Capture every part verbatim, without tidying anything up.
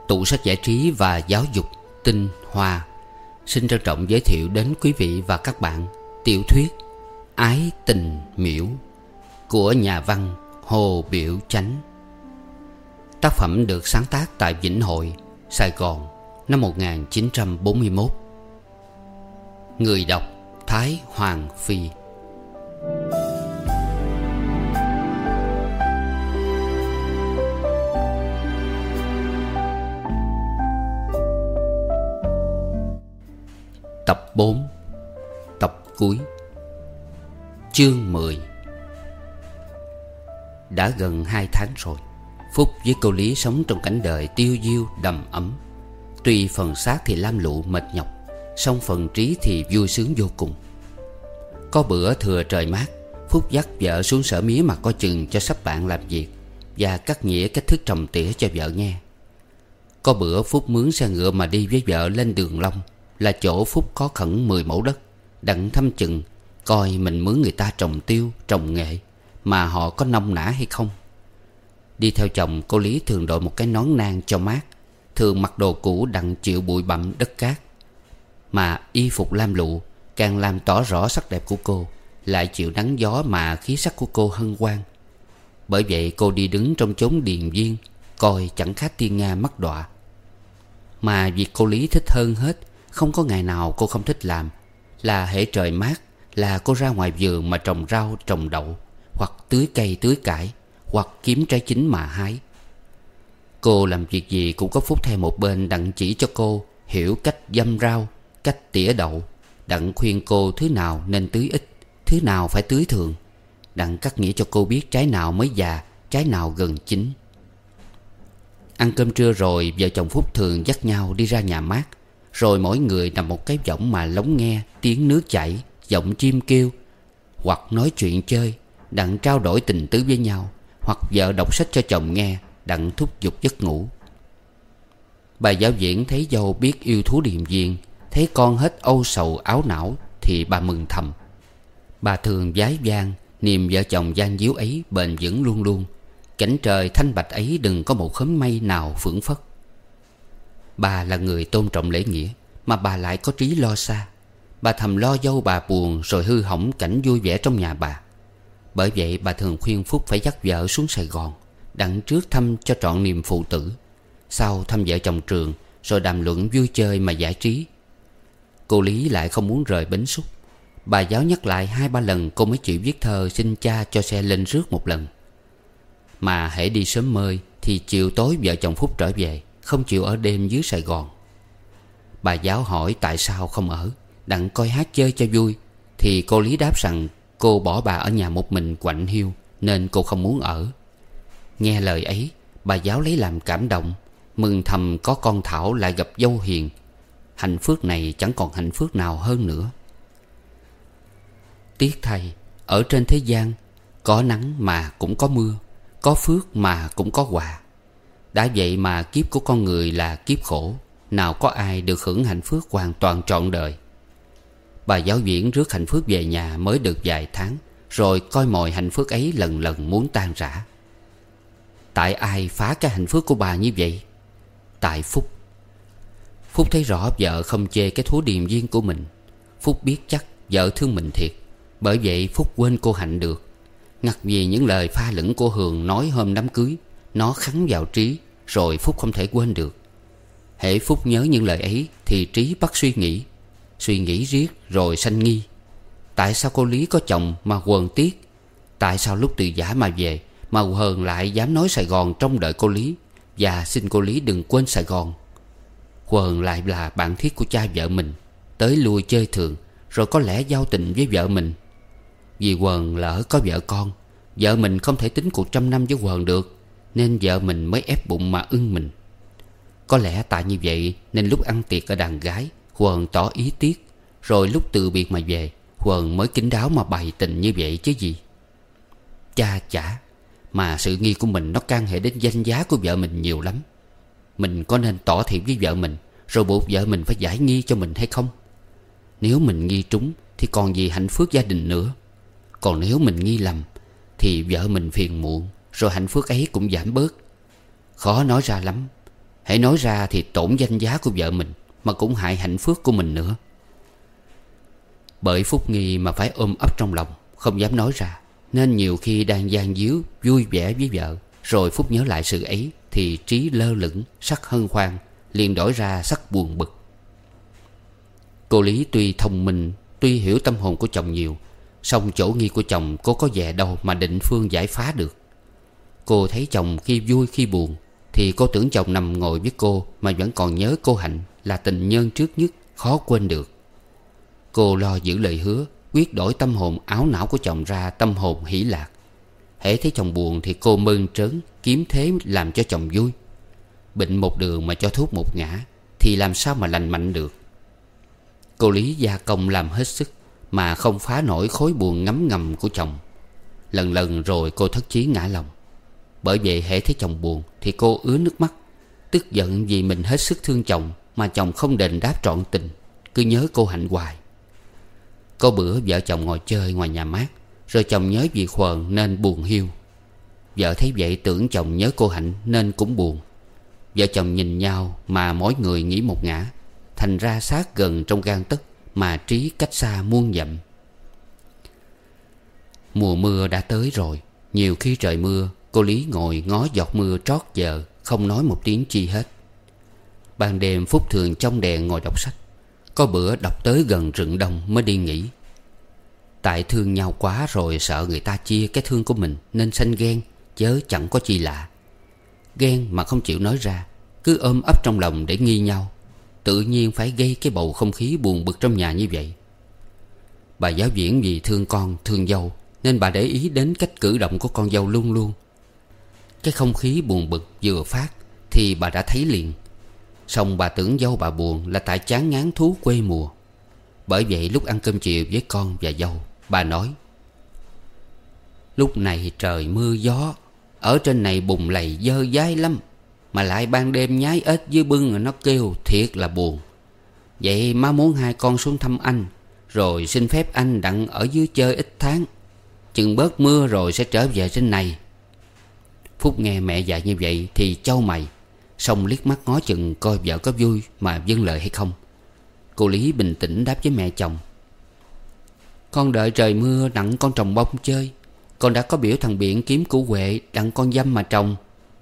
tủ sách giải trí và giáo dục Tinh Hoa xin trân trọng giới thiệu đến quý vị và các bạn tiểu thuyết Ái Tình Miễu của nhà văn Hồ Biểu Chánh. Tác phẩm được sáng tác tại Vĩnh Hội, Sài Gòn năm một nghìn chín trăm bốn mươi mốt. Người đọc Thái Hoàng Phi. Tập bốn. Tập cuối. Chương mười. Đã gần hai tháng rồi, Phúc với cô Lý sống trong cảnh đời tiêu diêu đầm ấm. Tuy phần xác thì lam lụ mệt nhọc, song phần trí thì vui sướng vô cùng. Có bữa thừa trời mát, Phúc dắt vợ xuống sở mía mà coi chừng cho sắp bạn làm việc và cắt nghĩa cách thức trồng tỉa cho vợ nghe. Có bữa Phúc mướn xe ngựa mà đi với vợ lên Đường Long, là chỗ Phúc có khẩn mười mẫu đất, đặng thăm chừng coi mình mướn người ta trồng tiêu, trồng nghệ mà họ có nông nã hay không. Đi theo chồng, cô Lý thường đội một cái nón nang cho mát, thường mặc đồ cũ đặng chịu bụi bặm đất cát. Mà y phục lam lụ càng làm tỏ rõ sắc đẹp của cô, lại chịu nắng gió mà khí sắc của cô hân hoan. Bởi vậy cô đi đứng trong chốn điền viên, coi chẳng khác tiên Nga mắc đọa. Mà việc cô Lý thích hơn hết, không có ngày nào cô không thích làm, là hễ trời mát là cô ra ngoài vườn mà trồng rau trồng đậu, hoặc tưới cây tưới cải, hoặc kiếm trái chín mà hái. Cô làm việc gì cũng có Phúc theo một bên đặng chỉ cho cô hiểu cách dăm rau, cách tỉa đậu, đặng khuyên cô thứ nào nên tưới ít, thứ nào phải tưới thường, đặng cắt nghĩa cho cô biết trái nào mới già, trái nào gần chín. Ăn cơm trưa rồi, vợ chồng Phúc thường dắt nhau đi ra nhà mát, rồi mỗi người nằm một cái võng mà lắng nghe tiếng nước chảy, giọng chim kêu, hoặc nói chuyện chơi đặng trao đổi tình tứ với nhau, hoặc vợ đọc sách cho chồng nghe đặng thúc giục giấc ngủ. Bà giáo diễn thấy dâu biết yêu thú điền viên, thấy con hết âu sầu áo não thì bà mừng thầm. Bà thường vái vang niềm vợ chồng gian díu ấy bền vững luôn luôn, cảnh trời thanh bạch ấy đừng có một khóm mây nào phưởng phất. Bà là người tôn trọng lễ nghĩa, mà bà lại có trí lo xa. Bà thầm lo dâu bà buồn rồi hư hỏng cảnh vui vẻ trong nhà bà. Bởi vậy bà thường khuyên Phúc phải dắt vợ xuống Sài Gòn, đặng trước thăm cho trọn niềm phụ tử, sau thăm vợ chồng trường, rồi đàm luận vui chơi mà giải trí. Cô Lý lại không muốn rời Bến Xúc. Bà giáo nhắc lại hai ba lần cô mới chịu viết thơ xin cha cho xe lên rước một lần. Mà hễ đi sớm mơi thì chiều tối vợ chồng Phúc trở về, không chịu ở đêm dưới Sài Gòn. Bà giáo hỏi tại sao không ở, đặng coi hát chơi cho vui, thì cô Lý đáp rằng cô bỏ bà ở nhà một mình quạnh hiu, nên cô không muốn ở. Nghe lời ấy, bà giáo lấy làm cảm động, mừng thầm có con Thảo lại gặp dâu hiền. Hạnh phước này chẳng còn hạnh phước nào hơn nữa. Tiếc thay, ở trên thế gian, có nắng mà cũng có mưa, có phước mà cũng có họa. Đã vậy mà kiếp của con người là kiếp khổ, nào có ai được hưởng hạnh phước hoàn toàn trọn đời. Bà giáo diễn rước hạnh phước về nhà mới được vài tháng, rồi coi mọi hạnh phước ấy lần lần muốn tan rã. Tại ai phá cái hạnh phước của bà như vậy? Tại Phúc. Phúc thấy rõ vợ không chê cái thú điền viên của mình. Phúc biết chắc vợ thương mình thiệt, bởi vậy Phúc quên cô Hạnh được. Ngặt vì những lời pha lẫn của Hường nói hôm đám cưới, nó khắc vào trí, rồi Phúc không thể quên được. Hễ Phúc nhớ những lời ấy thì trí bắt suy nghĩ. Suy nghĩ riết rồi sanh nghi. Tại sao cô Lý có chồng mà quờn tiếc? Tại sao lúc từ giả mà về mà Hờn lại dám nói Sài Gòn trông đợi cô Lý, và xin cô Lý đừng quên Sài Gòn? Hờn lại là bạn thiết của cha vợ mình, tới lui chơi thường, rồi có lẽ giao tình với vợ mình. Vì Hờn lỡ có vợ con, vợ mình không thể tính cuộc trăm năm với Hờn được, nên vợ mình mới ép bụng mà ưng mình. Có lẽ tại như vậy nên lúc ăn tiệc ở đàn gái, Hờn tỏ ý tiếc, rồi lúc từ biệt mà về, Hờn mới kín đáo mà bày tình như vậy chứ gì. Cha chả, mà sự nghi của mình nó can hệ đến danh giá của vợ mình nhiều lắm. Mình có nên tỏ thiệp với vợ mình, rồi buộc vợ mình phải giải nghi cho mình hay không? Nếu mình nghi trúng thì còn gì hạnh phúc gia đình nữa. Còn nếu mình nghi lầm thì vợ mình phiền muộn, rồi hạnh phúc ấy cũng giảm bớt. Khó nói ra lắm. Hễ nói ra thì tổn danh giá của vợ mình, mà cũng hại hạnh phúc của mình nữa. Bởi Phúc nghi mà phải ôm ấp trong lòng, không dám nói ra, nên nhiều khi đang gian díu vui vẻ với vợ, rồi Phúc nhớ lại sự ấy thì trí lơ lửng, sắc hân hoan liền đổi ra sắc buồn bực. Cô Lý tuy thông minh, tuy hiểu tâm hồn của chồng nhiều, song chỗ nghi của chồng cô có vẻ đâu mà định phương giải phá được. Cô thấy chồng khi vui khi buồn, thì cô tưởng chồng nằm ngồi với cô mà vẫn còn nhớ cô Hạnh là tình nhân trước nhất, khó quên được. Cô lo giữ lời hứa, quyết đổi tâm hồn áo não của chồng ra tâm hồn hỷ lạc. Hễ thấy chồng buồn thì cô mơn trớn, kiếm thế làm cho chồng vui. Bệnh một đường mà cho thuốc một ngã, thì làm sao mà lành mạnh được. Cô Lý gia công làm hết sức, mà không phá nổi khối buồn ngấm ngầm của chồng. Lần lần rồi cô thất chí ngã lòng. Bởi vậy hễ thấy chồng buồn thì cô ứa nước mắt, tức giận vì mình hết sức thương chồng mà chồng không đền đáp trọn tình, cứ nhớ cô Hạnh hoài. Có bữa vợ chồng ngồi chơi ngoài nhà mát, rồi chồng nhớ vì Khuờn nên buồn hiu. Vợ thấy vậy tưởng chồng nhớ cô Hạnh nên cũng buồn. Vợ chồng nhìn nhau mà mỗi người nghĩ một ngã, thành ra sát gần trong gang tấc mà trí cách xa muôn dặm. Mùa mưa đã tới rồi. Nhiều khi trời mưa, cô Lý ngồi ngó giọt mưa trót giờ, không nói một tiếng chi hết. Ban đêm Phúc thường trong đèn ngồi đọc sách. Có bữa đọc tới gần rạng đông mới đi nghỉ. Tại thương nhau quá rồi sợ người ta chia cái thương của mình nên sanh ghen, chớ chẳng có chi lạ. Ghen mà không chịu nói ra, cứ ôm ấp trong lòng để nghi nhau, tự nhiên phải gây cái bầu không khí buồn bực trong nhà như vậy. Bà giáo diễn vì thương con thương dâu nên bà để ý đến cách cử động của con dâu luôn luôn. Cái không khí buồn bực vừa phát thì bà đã thấy liền. Xong bà tưởng dâu bà buồn là tại chán ngán thú quê mùa. Bởi vậy lúc ăn cơm chiều với con và dâu, bà nói: lúc này trời mưa gió, ở trên này bùng lầy dơ dái lắm, mà lại ban đêm nhái ếch dưới bưng rồi nó kêu thiệt là buồn. Vậy má muốn hai con xuống thăm anh, rồi xin phép anh đặng ở dưới chơi ít tháng, chừng bớt mưa rồi sẽ trở về trên này. Phúc nghe mẹ dạy như vậy thì chau mày, xong liếc mắt ngó chừng coi vợ có vui mà vâng lời hay không. Cô Lý bình tĩnh đáp với mẹ chồng: con đợi trời mưa đặng con trồng bông chơi. Con đã có biểu thằng Biện kiếm củ huệ đặng con dăm mà trồng.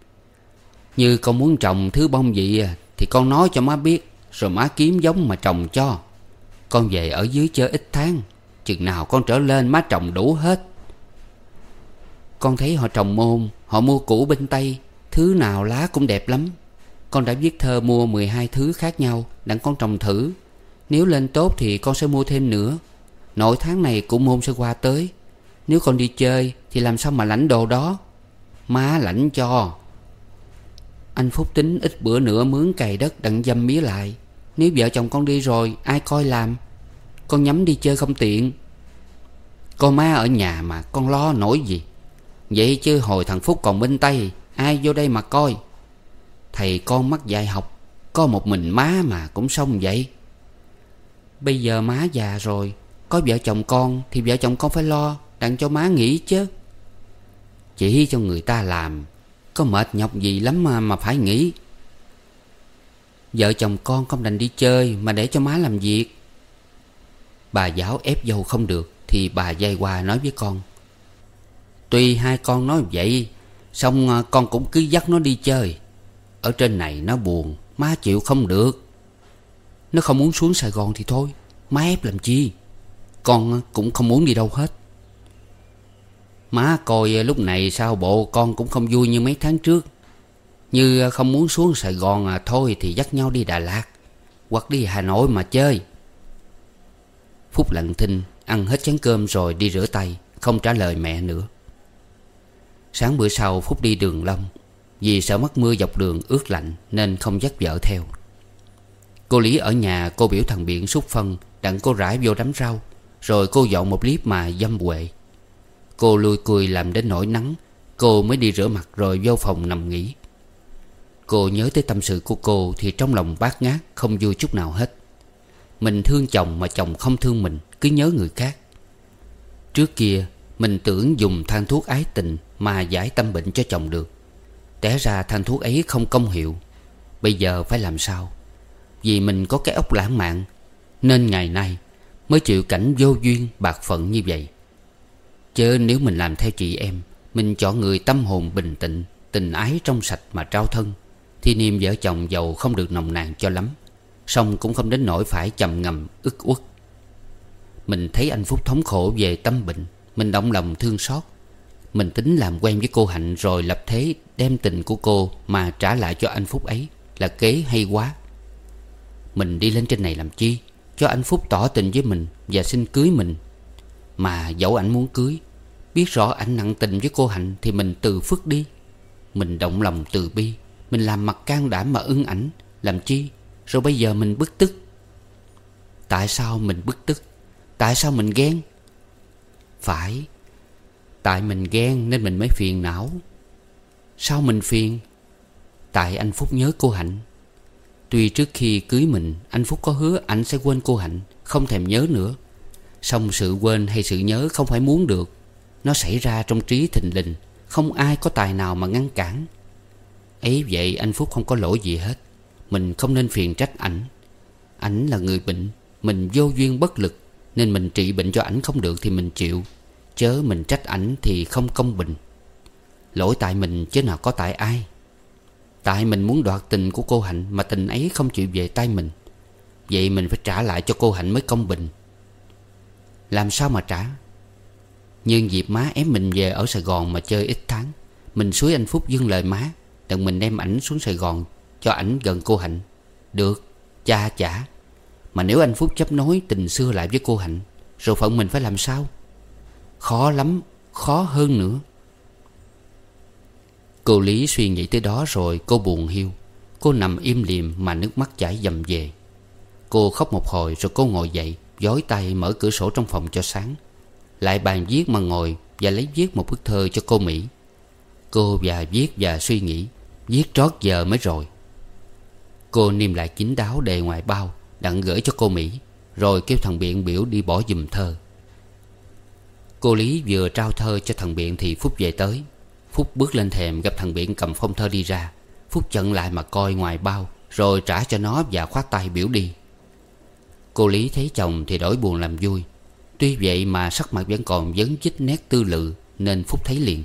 Như con muốn trồng thứ bông gì thì con nói cho má biết, rồi má kiếm giống mà trồng cho. Con về ở dưới chơi ít tháng, chừng nào con trở lên má trồng đủ hết. Con thấy họ trồng môn, họ mua củ bên Tây, thứ nào lá cũng đẹp lắm. Con đã viết thơ mua mười hai thứ khác nhau đặng con trồng thử. Nếu lên tốt thì con sẽ mua thêm nữa. Nội tháng này củ môn sẽ qua tới. Nếu con đi chơi thì làm sao mà lãnh đồ đó? Má lãnh cho. Anh Phúc tính ít bữa nữa mướn cày đất đặng dăm mía lại. Nếu vợ chồng con đi rồi ai coi làm? Con nhắm đi chơi không tiện. Con má ở nhà mà con lo nổi gì. Vậy chứ hồi thằng Phúc còn bên Tây, ai vô đây mà coi? Thầy con mắc dạy học, có một mình má mà cũng xong vậy. Bây giờ má già rồi, có vợ chồng con thì vợ chồng con phải lo đặng cho má nghỉ chứ. Chỉ cho người ta làm, có mệt nhọc gì lắm mà, mà phải nghỉ. Vợ chồng con không đành đi chơi mà để cho má làm việc. Bà giáo ép dâu không được thì bà dây qua nói với con: tuy hai con nói vậy, xong con cũng cứ dắt nó đi chơi. Ở trên này nó buồn, má chịu không được. Nó không muốn xuống Sài Gòn thì thôi, má ép làm chi. Con cũng không muốn đi đâu hết. Má coi lúc này sao bộ con cũng không vui như mấy tháng trước. Như không muốn xuống Sài Gòn à, thôi thì dắt nhau đi Đà Lạt hoặc đi Hà Nội mà chơi. Phúc lặng thinh ăn hết chén cơm rồi đi rửa tay, không trả lời mẹ nữa. Sáng bữa sau Phúc đi đường Long, vì sợ mắc mưa dọc đường ướt lạnh nên không dắt vợ theo. Cô Lý ở nhà cô biểu thằng Biện xúc phân đặng cô rải vô đám rau, rồi cô dọn một liếp mà dăm huệ. Cô lui cui làm đến nỗi nắng, cô mới đi rửa mặt rồi vô phòng nằm nghỉ. Cô nhớ tới tâm sự của cô thì trong lòng bát ngát, không vui chút nào hết. Mình thương chồng mà chồng không thương mình, cứ nhớ người khác. Trước kia mình tưởng dùng thang thuốc ái tình mà giải tâm bệnh cho chồng được. Té ra thang thuốc ấy không công hiệu. Bây giờ phải làm sao? Vì mình có cái óc lãng mạn nên ngày nay mới chịu cảnh vô duyên bạc phận như vậy. Chớ nếu mình làm theo chị em, mình chọn người tâm hồn bình tĩnh, tình ái trong sạch mà trao thân, thì niềm vợ chồng giàu không được nồng nàn cho lắm, song cũng không đến nỗi phải trầm ngầm ức uất. Mình thấy anh Phúc thống khổ về tâm bệnh, mình động lòng thương xót. Mình tính làm quen với cô Hạnh rồi lập thế đem tình của cô mà trả lại cho anh Phúc ấy là kế hay quá. Mình đi lên trên này làm chi? Cho anh Phúc tỏ tình với mình và xin cưới mình. Mà dẫu ảnh muốn cưới, biết rõ ảnh nặng tình với cô Hạnh, thì mình từ phước đi. Mình động lòng từ bi, mình làm mặt can đảm mà ưng ảnh. Làm chi? Rồi bây giờ mình bức tức. Tại sao mình bức tức? Tại sao mình ghen? Phải, tại mình ghen nên mình mới phiền não. Sao mình phiền? Tại anh Phúc nhớ cô Hạnh. Tuy trước khi cưới mình, anh Phúc có hứa anh sẽ quên cô Hạnh, không thèm nhớ nữa. Song sự quên hay sự nhớ không phải muốn được. Nó xảy ra trong trí thình lình, không ai có tài nào mà ngăn cản. Ấy vậy anh Phúc không có lỗi gì hết. Mình không nên phiền trách ảnh. Ảnh là người bệnh, mình vô duyên bất lực, nên mình trị bệnh cho ảnh không được thì mình chịu. Chớ mình trách ảnh thì không công bình. Lỗi tại mình chứ nào có tại ai. Tại mình muốn đoạt tình của cô Hạnh mà tình ấy không chịu về tay mình. Vậy mình phải trả lại cho cô Hạnh mới công bình. Làm sao mà trả? Nhưng dịp má ép mình về ở Sài Gòn mà chơi ít tháng, mình xúi anh Phúc dâng lời má, đặng mình đem ảnh xuống Sài Gòn cho ảnh gần cô Hạnh. Được, cha trả. Mà nếu anh Phúc chấp nối tình xưa lại với cô Hạnh, rồi phận mình phải làm sao? Khó lắm, khó hơn nữa. Cô Lý suy nghĩ tới đó rồi cô buồn hiu. Cô nằm im lìm mà nước mắt chảy dầm về. Cô khóc một hồi rồi cô ngồi dậy, dối tay mở cửa sổ trong phòng cho sáng, lại bàn viết mà ngồi và lấy viết một bức thơ cho cô Mỹ. Cô và viết và suy nghĩ, viết trót giờ mới rồi. Cô niêm lại kín đáo đề ngoài bao, đặng gửi cho cô Mỹ, rồi kêu thằng Biện biểu đi bỏ giùm thơ. Cô Lý vừa trao thơ cho thằng Biện thì Phúc về tới. Phúc bước lên thềm gặp thằng Biện cầm phong thơ đi ra. Phúc chận lại mà coi ngoài bao, rồi trả cho nó và khoát tay biểu đi. Cô Lý thấy chồng thì đổi buồn làm vui. Tuy vậy mà sắc mặt vẫn còn vấn vít nét tư lự, nên Phúc thấy liền.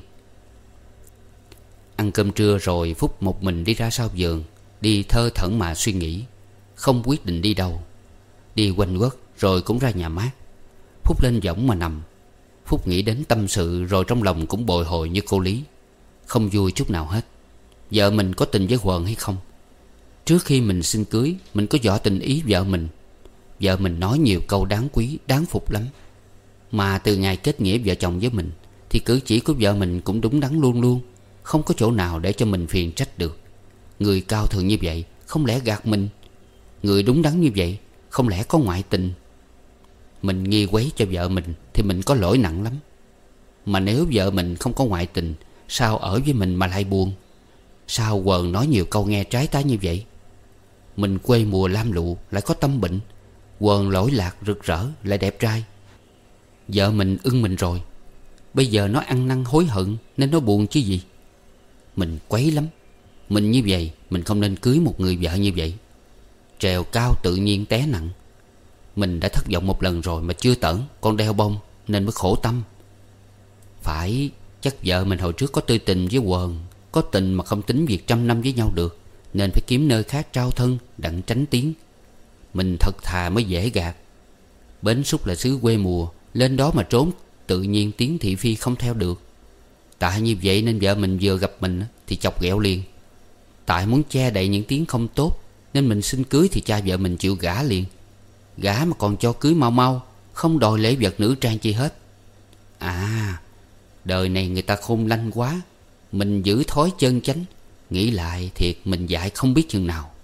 Ăn cơm trưa rồi Phúc một mình đi ra sau vườn, đi thơ thẩn mà suy nghĩ, không quyết định đi đâu. Đi quanh quất rồi cũng ra nhà mát. Phúc lên võng mà nằm. Phúc nghĩ đến tâm sự rồi trong lòng cũng bồi hồi như cô Lý, không vui chút nào hết. Vợ mình có tình với Quần hay không? Trước khi mình xin cưới, mình có dò tình ý vợ mình. Vợ mình nói nhiều câu đáng quý, đáng phục lắm. Mà từ ngày kết nghĩa vợ chồng với mình, thì cử chỉ của vợ mình cũng đúng đắn luôn luôn, không có chỗ nào để cho mình phiền trách được. Người cao thượng như vậy không lẽ gạt mình? Người đúng đắn như vậy không lẽ có ngoại tình? Mình nghi quấy cho vợ mình thì mình có lỗi nặng lắm. Mà nếu vợ mình không có ngoại tình, sao ở với mình mà lại buồn? Sao Quần nói nhiều câu nghe trái tai như vậy? Mình quê mùa lam lụ lại có tâm bệnh, Quần lỗi lạc rực rỡ lại đẹp trai. Vợ mình ưng mình rồi, bây giờ nó ăn năn hối hận nên nó buồn chứ gì. Mình quấy lắm. Mình như vậy mình không nên cưới một người vợ như vậy. Trèo cao tự nhiên té nặng. Mình đã thất vọng một lần rồi mà chưa tởn, còn đeo bông nên mới khổ tâm. Phải, chắc vợ mình hồi trước có tư tình với Quần, có tình mà không tính việc trăm năm với nhau được, nên phải kiếm nơi khác trao thân đặng tránh tiếng. Mình thật thà mới dễ gạt. Bến Xúc là xứ quê mùa, lên đó mà trốn tự nhiên tiếng thị phi không theo được. Tại như vậy nên vợ mình vừa gặp mình thì chọc ghẹo liền. Tại muốn che đậy những tiếng không tốt nên mình xin cưới thì cha vợ mình chịu gả liền. Gả mà còn cho cưới mau mau, không đòi lễ vật nữ trang chi hết. À, đời này người ta khôn lanh quá. Mình giữ thói chân chánh, nghĩ lại thiệt mình dại không biết chừng nào.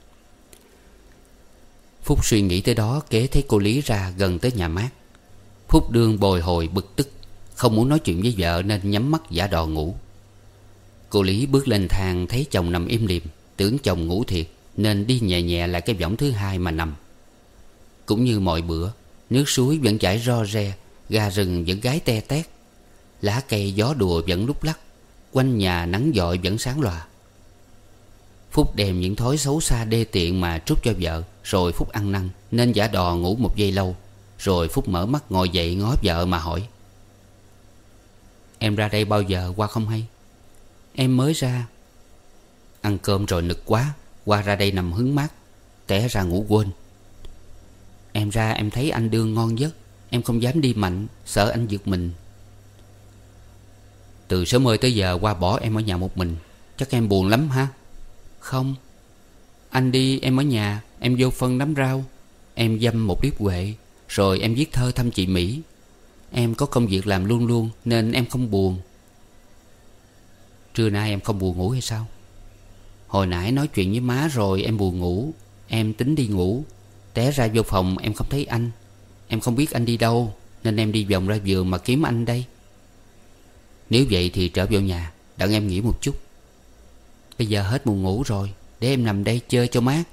Phúc suy nghĩ tới đó kế thấy cô Lý ra gần tới nhà mát. Phúc đương bồi hồi bực tức, không muốn nói chuyện với vợ nên nhắm mắt giả đò ngủ. Cô Lý bước lên thang thấy chồng nằm im lìm, tưởng chồng ngủ thiệt nên đi nhẹ nhẹ lại cái võng thứ hai mà nằm. Cũng như mọi bữa, nước suối vẫn chảy ro re, gà rừng vẫn gáy te tét, lá cây gió đùa vẫn lúc lắc, quanh nhà nắng dọi vẫn sáng lòa. Phúc đem những thói xấu xa đê tiện mà trút cho vợ. Rồi Phúc ăn năn nên giả đò ngủ một giây lâu. Rồi Phúc mở mắt ngồi dậy ngó vợ mà hỏi: "Em ra đây bao giờ qua không hay?" "Em mới ra." "Ăn cơm rồi nực quá, qua ra đây nằm hứng mát, té ra ngủ quên." "Em ra em thấy anh đương ngon giấc, em không dám đi mạnh, sợ anh giật mình." "Từ sớm mơi tới giờ qua bỏ em ở nhà một mình, chắc em buồn lắm ha?" "Không. Anh đi em ở nhà, em vô phân đám rau. Em dăm một điếu huệ, rồi em viết thơ thăm chị Mỹ. Em có công việc làm luôn luôn nên em không buồn." "Trưa nay em không buồn ngủ hay sao?" "Hồi nãy nói chuyện với má rồi em buồn ngủ. Em tính đi ngủ, té ra vô phòng em không thấy anh. Em không biết anh đi đâu, nên em đi vòng ra vườn mà kiếm anh đây." "Nếu vậy thì trở vào nhà, đặng em nghỉ một chút." "Bây giờ hết buồn ngủ rồi, để em nằm đây chơi cho mát."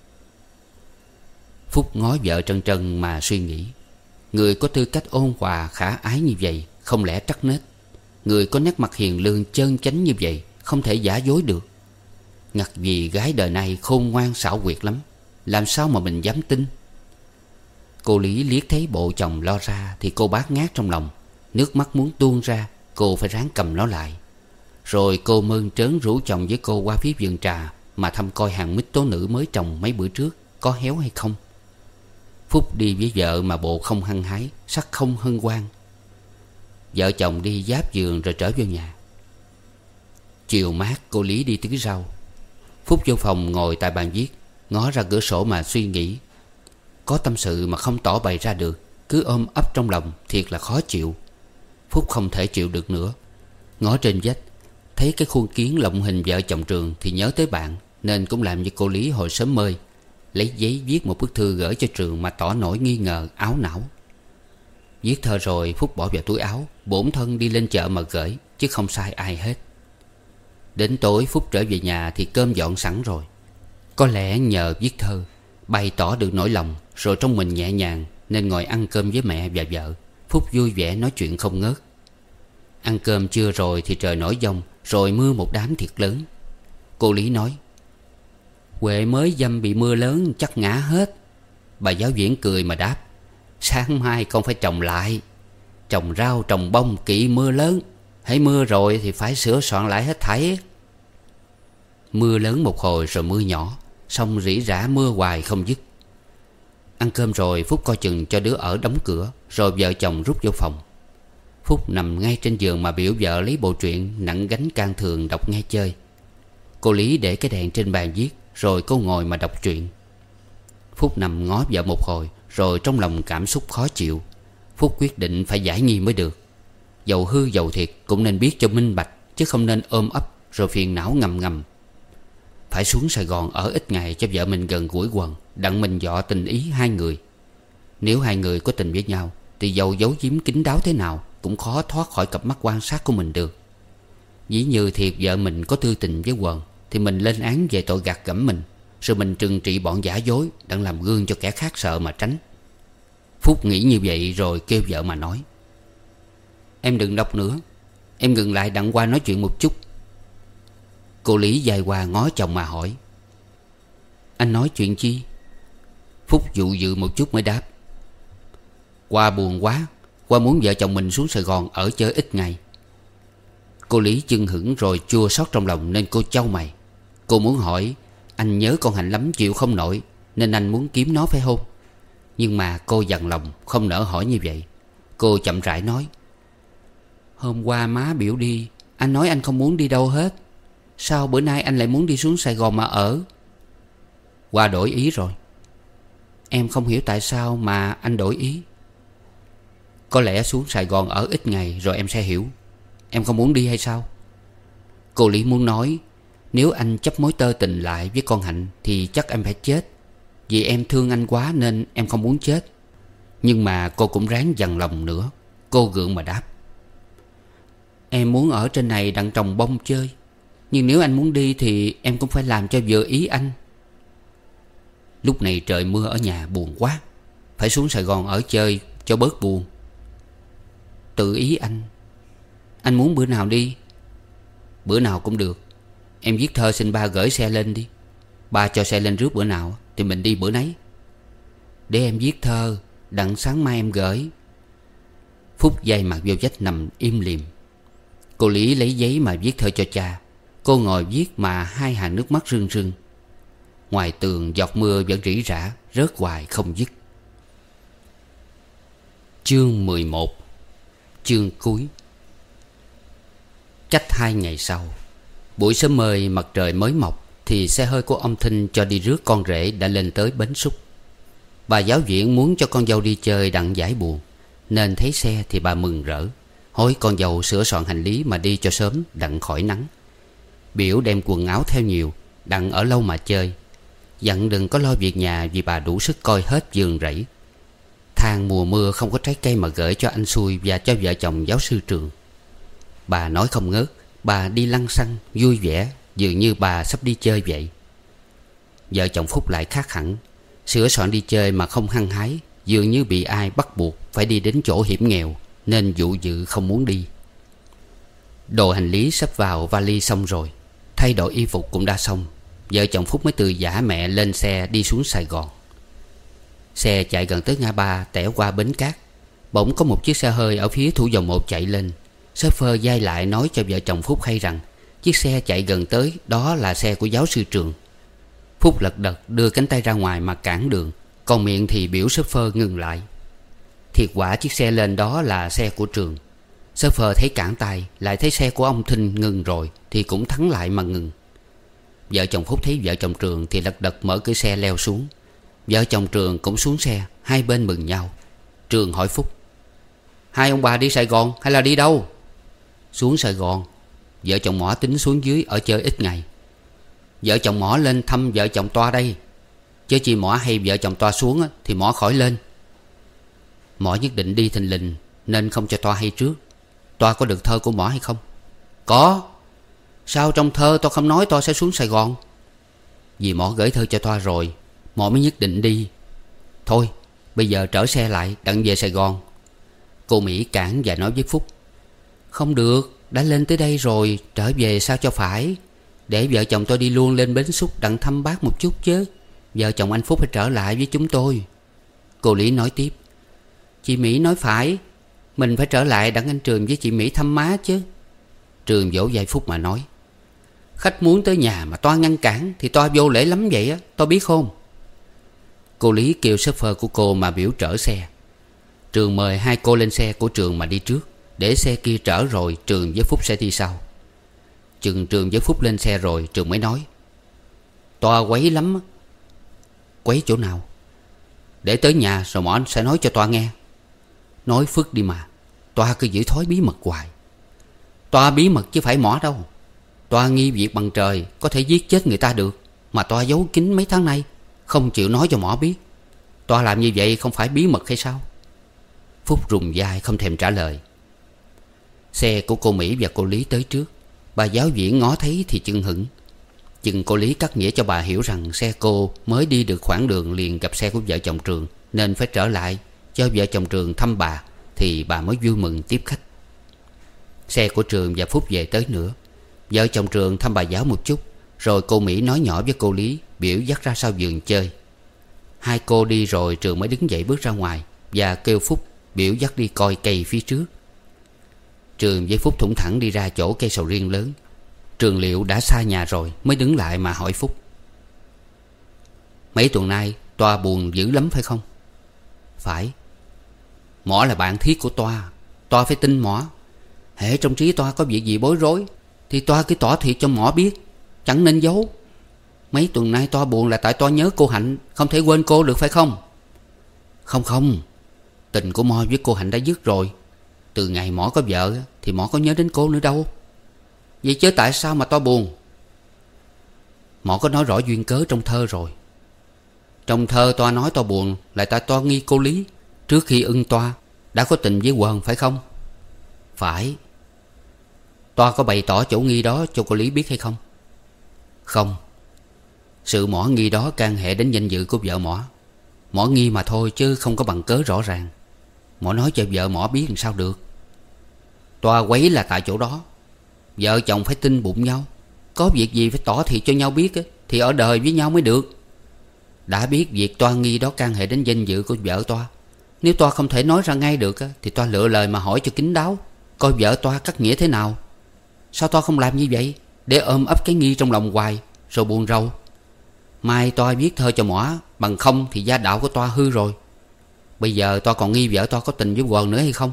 Phúc ngó vợ trần trần mà suy nghĩ. Người có tư cách ôn hòa khả ái như vậy không lẽ trắc nết. Người có nét mặt hiền lương chân chánh như vậy không thể giả dối được. Ngặt vì gái đời này khôn ngoan xảo quyệt lắm, làm sao mà mình dám tin. Cô Lý liếc thấy bộ chồng lo ra thì cô bát ngát trong lòng. Nước mắt muốn tuôn ra, cô phải ráng cầm nó lại. Rồi cô mơn trớn rủ chồng với cô qua phía vườn trà mà thăm coi hàng mít tố nữ mới trồng mấy bữa trước có héo hay không. Phúc đi với vợ mà bộ không hăng hái, sắc không hân hoan. Vợ chồng đi giáp vườn rồi trở vào nhà. Chiều mát cô Lý đi tưới rau. Phúc vô phòng ngồi tại bàn viết, ngó ra cửa sổ mà suy nghĩ. Có tâm sự mà không tỏ bày ra được, cứ ôm ấp trong lòng thiệt là khó chịu. Phúc không thể chịu được nữa. Ngó trên vách thấy cái khuôn kiến lộng hình vợ chồng Trường thì nhớ tới bạn, nên cũng làm như cô Lý hồi sớm mơi, lấy giấy viết một bức thư gửi cho Trường mà tỏ nỗi nghi ngờ áo não. Viết thơ rồi Phúc bỏ vào túi áo, bổn thân đi lên chợ mà gửi, chứ không sai ai hết. Đến tối Phúc trở về nhà thì cơm dọn sẵn rồi. Có lẽ nhờ viết thơ bày tỏ được nỗi lòng, rồi trong mình nhẹ nhàng, nên ngồi ăn cơm với mẹ và vợ. Phúc vui vẻ nói chuyện không ngớt. Ăn cơm trưa rồi thì trời nổi giông, rồi mưa một đám thiệt lớn. Cô Lý nói: "Huệ mới dăm bị mưa lớn chắc ngã hết." Bà giáo viên cười mà đáp: "Sáng mai con phải trồng lại. Trồng rau trồng bông kỵ mưa lớn, hãy mưa rồi thì phải sửa soạn lại hết thảy." Mưa lớn một hồi rồi mưa nhỏ, xong rỉ rả mưa hoài không dứt. Ăn cơm rồi Phúc coi chừng cho đứa ở đóng cửa, rồi vợ chồng rút vô phòng. Phúc nằm ngay trên giường mà biểu vợ lấy bộ truyện nặng gánh can thường đọc nghe chơi. Cô Lý để cái đèn trên bàn viết, rồi cô ngồi mà đọc truyện. Phúc nằm ngó vợ một hồi, rồi trong lòng cảm xúc khó chịu. Phúc quyết định phải giải nghi mới được. Dầu hư dầu thiệt cũng nên biết cho minh bạch, chứ không nên ôm ấp rồi phiền não ngầm ngầm. Phải xuống Sài Gòn ở ít ngày cho vợ mình gần gũi quần, đặng mình dọ tình ý hai người. Nếu hai người có tình với nhau thì dầu giấu giếm kín đáo thế nào cũng khó thoát khỏi cặp mắt quan sát của mình được. Dĩ như thiệt vợ mình có tư tình với Quần thì mình lên án về tội gạt gẫm mình, rồi mình trừng trị bọn giả dối, đặng làm gương cho kẻ khác sợ mà tránh. Phúc nghĩ như vậy rồi kêu vợ mà nói: "Em đừng đọc nữa, em ngừng lại đặng qua nói chuyện một chút." Cô Lý dài qua ngó chồng mà hỏi: "Anh nói chuyện chi?" Phúc dụ dự một chút mới đáp: "Qua buồn quá, qua muốn vợ chồng mình xuống Sài Gòn ở chơi ít ngày." Cô Lý chưng hửng rồi chua xót trong lòng nên cô chau mày. Cô muốn hỏi: "Anh nhớ con Hạnh lắm chịu không nổi, nên anh muốn kiếm nó phải không?" Nhưng mà cô dằn lòng không nỡ hỏi như vậy. Cô chậm rãi nói: "Hôm qua má biểu đi, anh nói anh không muốn đi đâu hết. Sao bữa nay anh lại muốn đi xuống Sài Gòn mà ở?" "Qua đổi ý rồi." "Em không hiểu tại sao mà anh đổi ý." "Có lẽ xuống Sài Gòn ở ít ngày rồi em sẽ hiểu. Em không muốn đi hay sao?" Cô Lý muốn nói: "Nếu anh chấp mối tơ tình lại với con Hạnh thì chắc em phải chết. Vì em thương anh quá nên em không muốn chết." Nhưng mà cô cũng ráng dằn lòng nữa. Cô gượng mà đáp: "Em muốn ở trên này đặng trồng bông chơi. Nhưng nếu anh muốn đi thì em cũng phải làm cho vừa ý anh." Lúc này trời mưa ở nhà buồn quá, phải xuống Sài Gòn ở chơi cho bớt buồn. "Tự ý anh. Anh muốn bữa nào đi?" "Bữa nào cũng được. Em viết thơ xin ba gửi xe lên đi." Ba cho xe lên rước bữa nào thì mình đi bữa nấy. Để em viết thơ, đặng sáng mai em gửi. Phúc day mặt vô vách nằm im lìm. Cô Lý lấy giấy mà viết thơ cho cha. Cô ngồi viết mà hai hàng nước mắt rưng rưng. Ngoài tường giọt mưa vẫn rỉ rả, rớt hoài không dứt. Chương mười một. Chương cuối. Cách hai ngày sau, buổi sớm mời mặt trời mới mọc, thì xe hơi của ông Thinh cho đi rước con rể đã lên tới bến Súc. Bà giáo viện muốn cho con dâu đi chơi đặng giải buồn, nên thấy xe thì bà mừng rỡ, hối con dâu sửa soạn hành lý mà đi cho sớm đặng khỏi nắng. Biểu đem quần áo theo nhiều, đặng ở lâu mà chơi. Dặn đừng có lo việc nhà vì bà đủ sức coi hết vườn rẫy. Than mùa mưa không có trái cây mà gửi cho anh Xui và cho vợ chồng giáo sư Trường. Bà nói không ngớt, bà đi lăng xăng vui vẻ, dường như bà sắp đi chơi vậy. Vợ chồng Phúc lại khác hẳn, sửa soạn đi chơi mà không hăng hái, dường như bị ai bắt buộc phải đi đến chỗ hiểm nghèo, nên dụ dự không muốn đi. Đồ hành lý sắp vào vali xong rồi, thay đổi y phục cũng đã xong. Vợ chồng Phúc mới từ giả mẹ lên xe đi xuống Sài Gòn. Xe chạy gần tới ngã ba tẻ qua bến cát. Bỗng có một chiếc xe hơi ở phía thủ dầu một chạy lên. Shopper dai lại nói cho vợ chồng Phúc hay rằng chiếc xe chạy gần tới đó là xe của giáo sư Trường. Phúc lật đật đưa cánh tay ra ngoài mà cản đường, còn miệng thì biểu shopper ngừng lại. Thiệt quả chiếc xe lên đó là xe của Trường. Shopper thấy cản tay, lại thấy xe của ông Thinh ngừng rồi thì cũng thắng lại mà ngừng. Vợ chồng Phúc thấy vợ chồng Trường thì lật đật mở cửa xe leo xuống. Vợ chồng Trường cũng xuống xe, hai bên mừng nhau. Trường hỏi Phúc: hai ông bà đi Sài Gòn hay là đi đâu? Xuống Sài Gòn. Vợ chồng Mỏ tính xuống dưới ở chơi ít ngày. Vợ chồng Mỏ lên thăm vợ chồng Toa đây, chứ chi Mỏ hay vợ chồng Toa xuống thì Mỏ khỏi lên. Mỏ nhất định đi thình lình nên không cho Toa hay trước. Toa có được thơ của Mỏ hay không? Có. Sao trong thơ Toa không nói Toa sẽ xuống Sài Gòn? Vì Mỏ gửi thơ cho Toa rồi, Mỏ mới nhất định đi. Thôi bây giờ trở xe lại đặng về Sài Gòn. Cô Mỹ cản và nói với Phúc: không được, đã lên tới đây rồi, trở về sao cho phải. Để vợ chồng tôi đi luôn lên bến Súc đặng thăm bác một chút chứ. Vợ chồng anh Phúc phải trở lại với chúng tôi. Cô Lý nói tiếp: chị Mỹ nói phải, mình phải trở lại đặng anh Trường với chị Mỹ thăm má chứ. Trường vỗ vai Phúc mà nói: khách muốn tới nhà mà Toa ngăn cản thì Toa vô lễ lắm vậy á, Toa biết không? Cô Lý kêu shopper của cô mà biểu trở xe. Trường mời hai cô lên xe của Trường mà đi trước, để xe kia trở rồi Trường với Phúc sẽ đi sau. Chừng Trường với Phúc lên xe rồi, Trường mới nói: Toa quấy lắm á. Quấy chỗ nào? Để tới nhà rồi Mỏ sẽ nói cho Toa nghe. Nói phức đi mà, Toa cứ giữ thói bí mật hoài. Toa bí mật chứ phải Mỏ đâu. Toa nghi việc bằng trời có thể giết chết người ta được, mà Toa giấu kín mấy tháng nay, không chịu nói cho Mỏ biết. Toa làm như vậy không phải bí mật hay sao? Phúc rùng vai không thèm trả lời. Xe của cô Mỹ và cô Lý tới trước. Bà giáo viên ngó thấy thì chưng hửng. Chừng cô Lý cắt nghĩa cho bà hiểu rằng xe cô mới đi được khoảng đường liền gặp xe của vợ chồng Trường, nên phải trở lại cho vợ chồng Trường thăm bà, thì bà mới vui mừng tiếp khách. Xe của Trường và Phúc về tới nữa. Vợ chồng Trường thăm bà giáo một chút, rồi cô Mỹ nói nhỏ với cô Lý, biểu dắt ra sau vườn chơi. Hai cô đi rồi Trường mới đứng dậy bước ra ngoài và kêu Phúc biểu dắt đi coi cây phía trước. Trường với Phúc thủng thẳng đi ra chỗ cây sầu riêng lớn. Trường liệu đã xa nhà rồi mới đứng lại mà hỏi Phúc: mấy tuần nay Toa buồn dữ lắm phải không? Phải. Mỏ là bạn thiết của Toa, Toa phải tin Mỏ. Hễ trong trí Toa có việc gì bối rối thì Toa cứ tỏ thiệt cho Mỏ biết, chẳng nên giấu. Mấy tuần nay Toa buồn là tại Toa nhớ cô Hạnh, không thể quên cô được phải không? Không không, tình của Mo với cô Hạnh đã dứt rồi. Từ ngày Mỏ có vợ thì Mỏ có nhớ đến cô nữa đâu. Vậy chứ tại sao mà Toa buồn? Mỏ có nói rõ duyên cớ trong thơ rồi. Trong thơ Toa nói Toa buồn là tại Toa nghi cô Lý trước khi ưng Toa đã có tình với Quần phải không? Phải. Toa có bày tỏ chỗ nghi đó cho cô Lý biết hay không? Không. Sự Mỏ nghi đó can hệ đến danh dự của vợ Mỏ. Mỏ nghi mà thôi chứ không có bằng cớ rõ ràng. Mỏ nói cho vợ Mỏ biết làm sao được. Toa quấy là tại chỗ đó. Vợ chồng phải tin bụng nhau, có việc gì phải tỏ thiệt cho nhau biết á, thì ở đời với nhau mới được. Đã biết việc toa nghi đó can hệ đến danh dự của vợ toa, nếu toa không thể nói ra ngay được thì toa lựa lời mà hỏi cho kín đáo, coi vợ toa cắt nghĩa thế nào. Sao toa không làm như vậy, để ôm ấp cái nghi trong lòng hoài rồi buồn rầu? Mai toa viết thơ cho mỏ, bằng không thì gia đạo của toa hư rồi. Bây giờ toa còn nghi vợ toa có tình với Quần nữa hay không?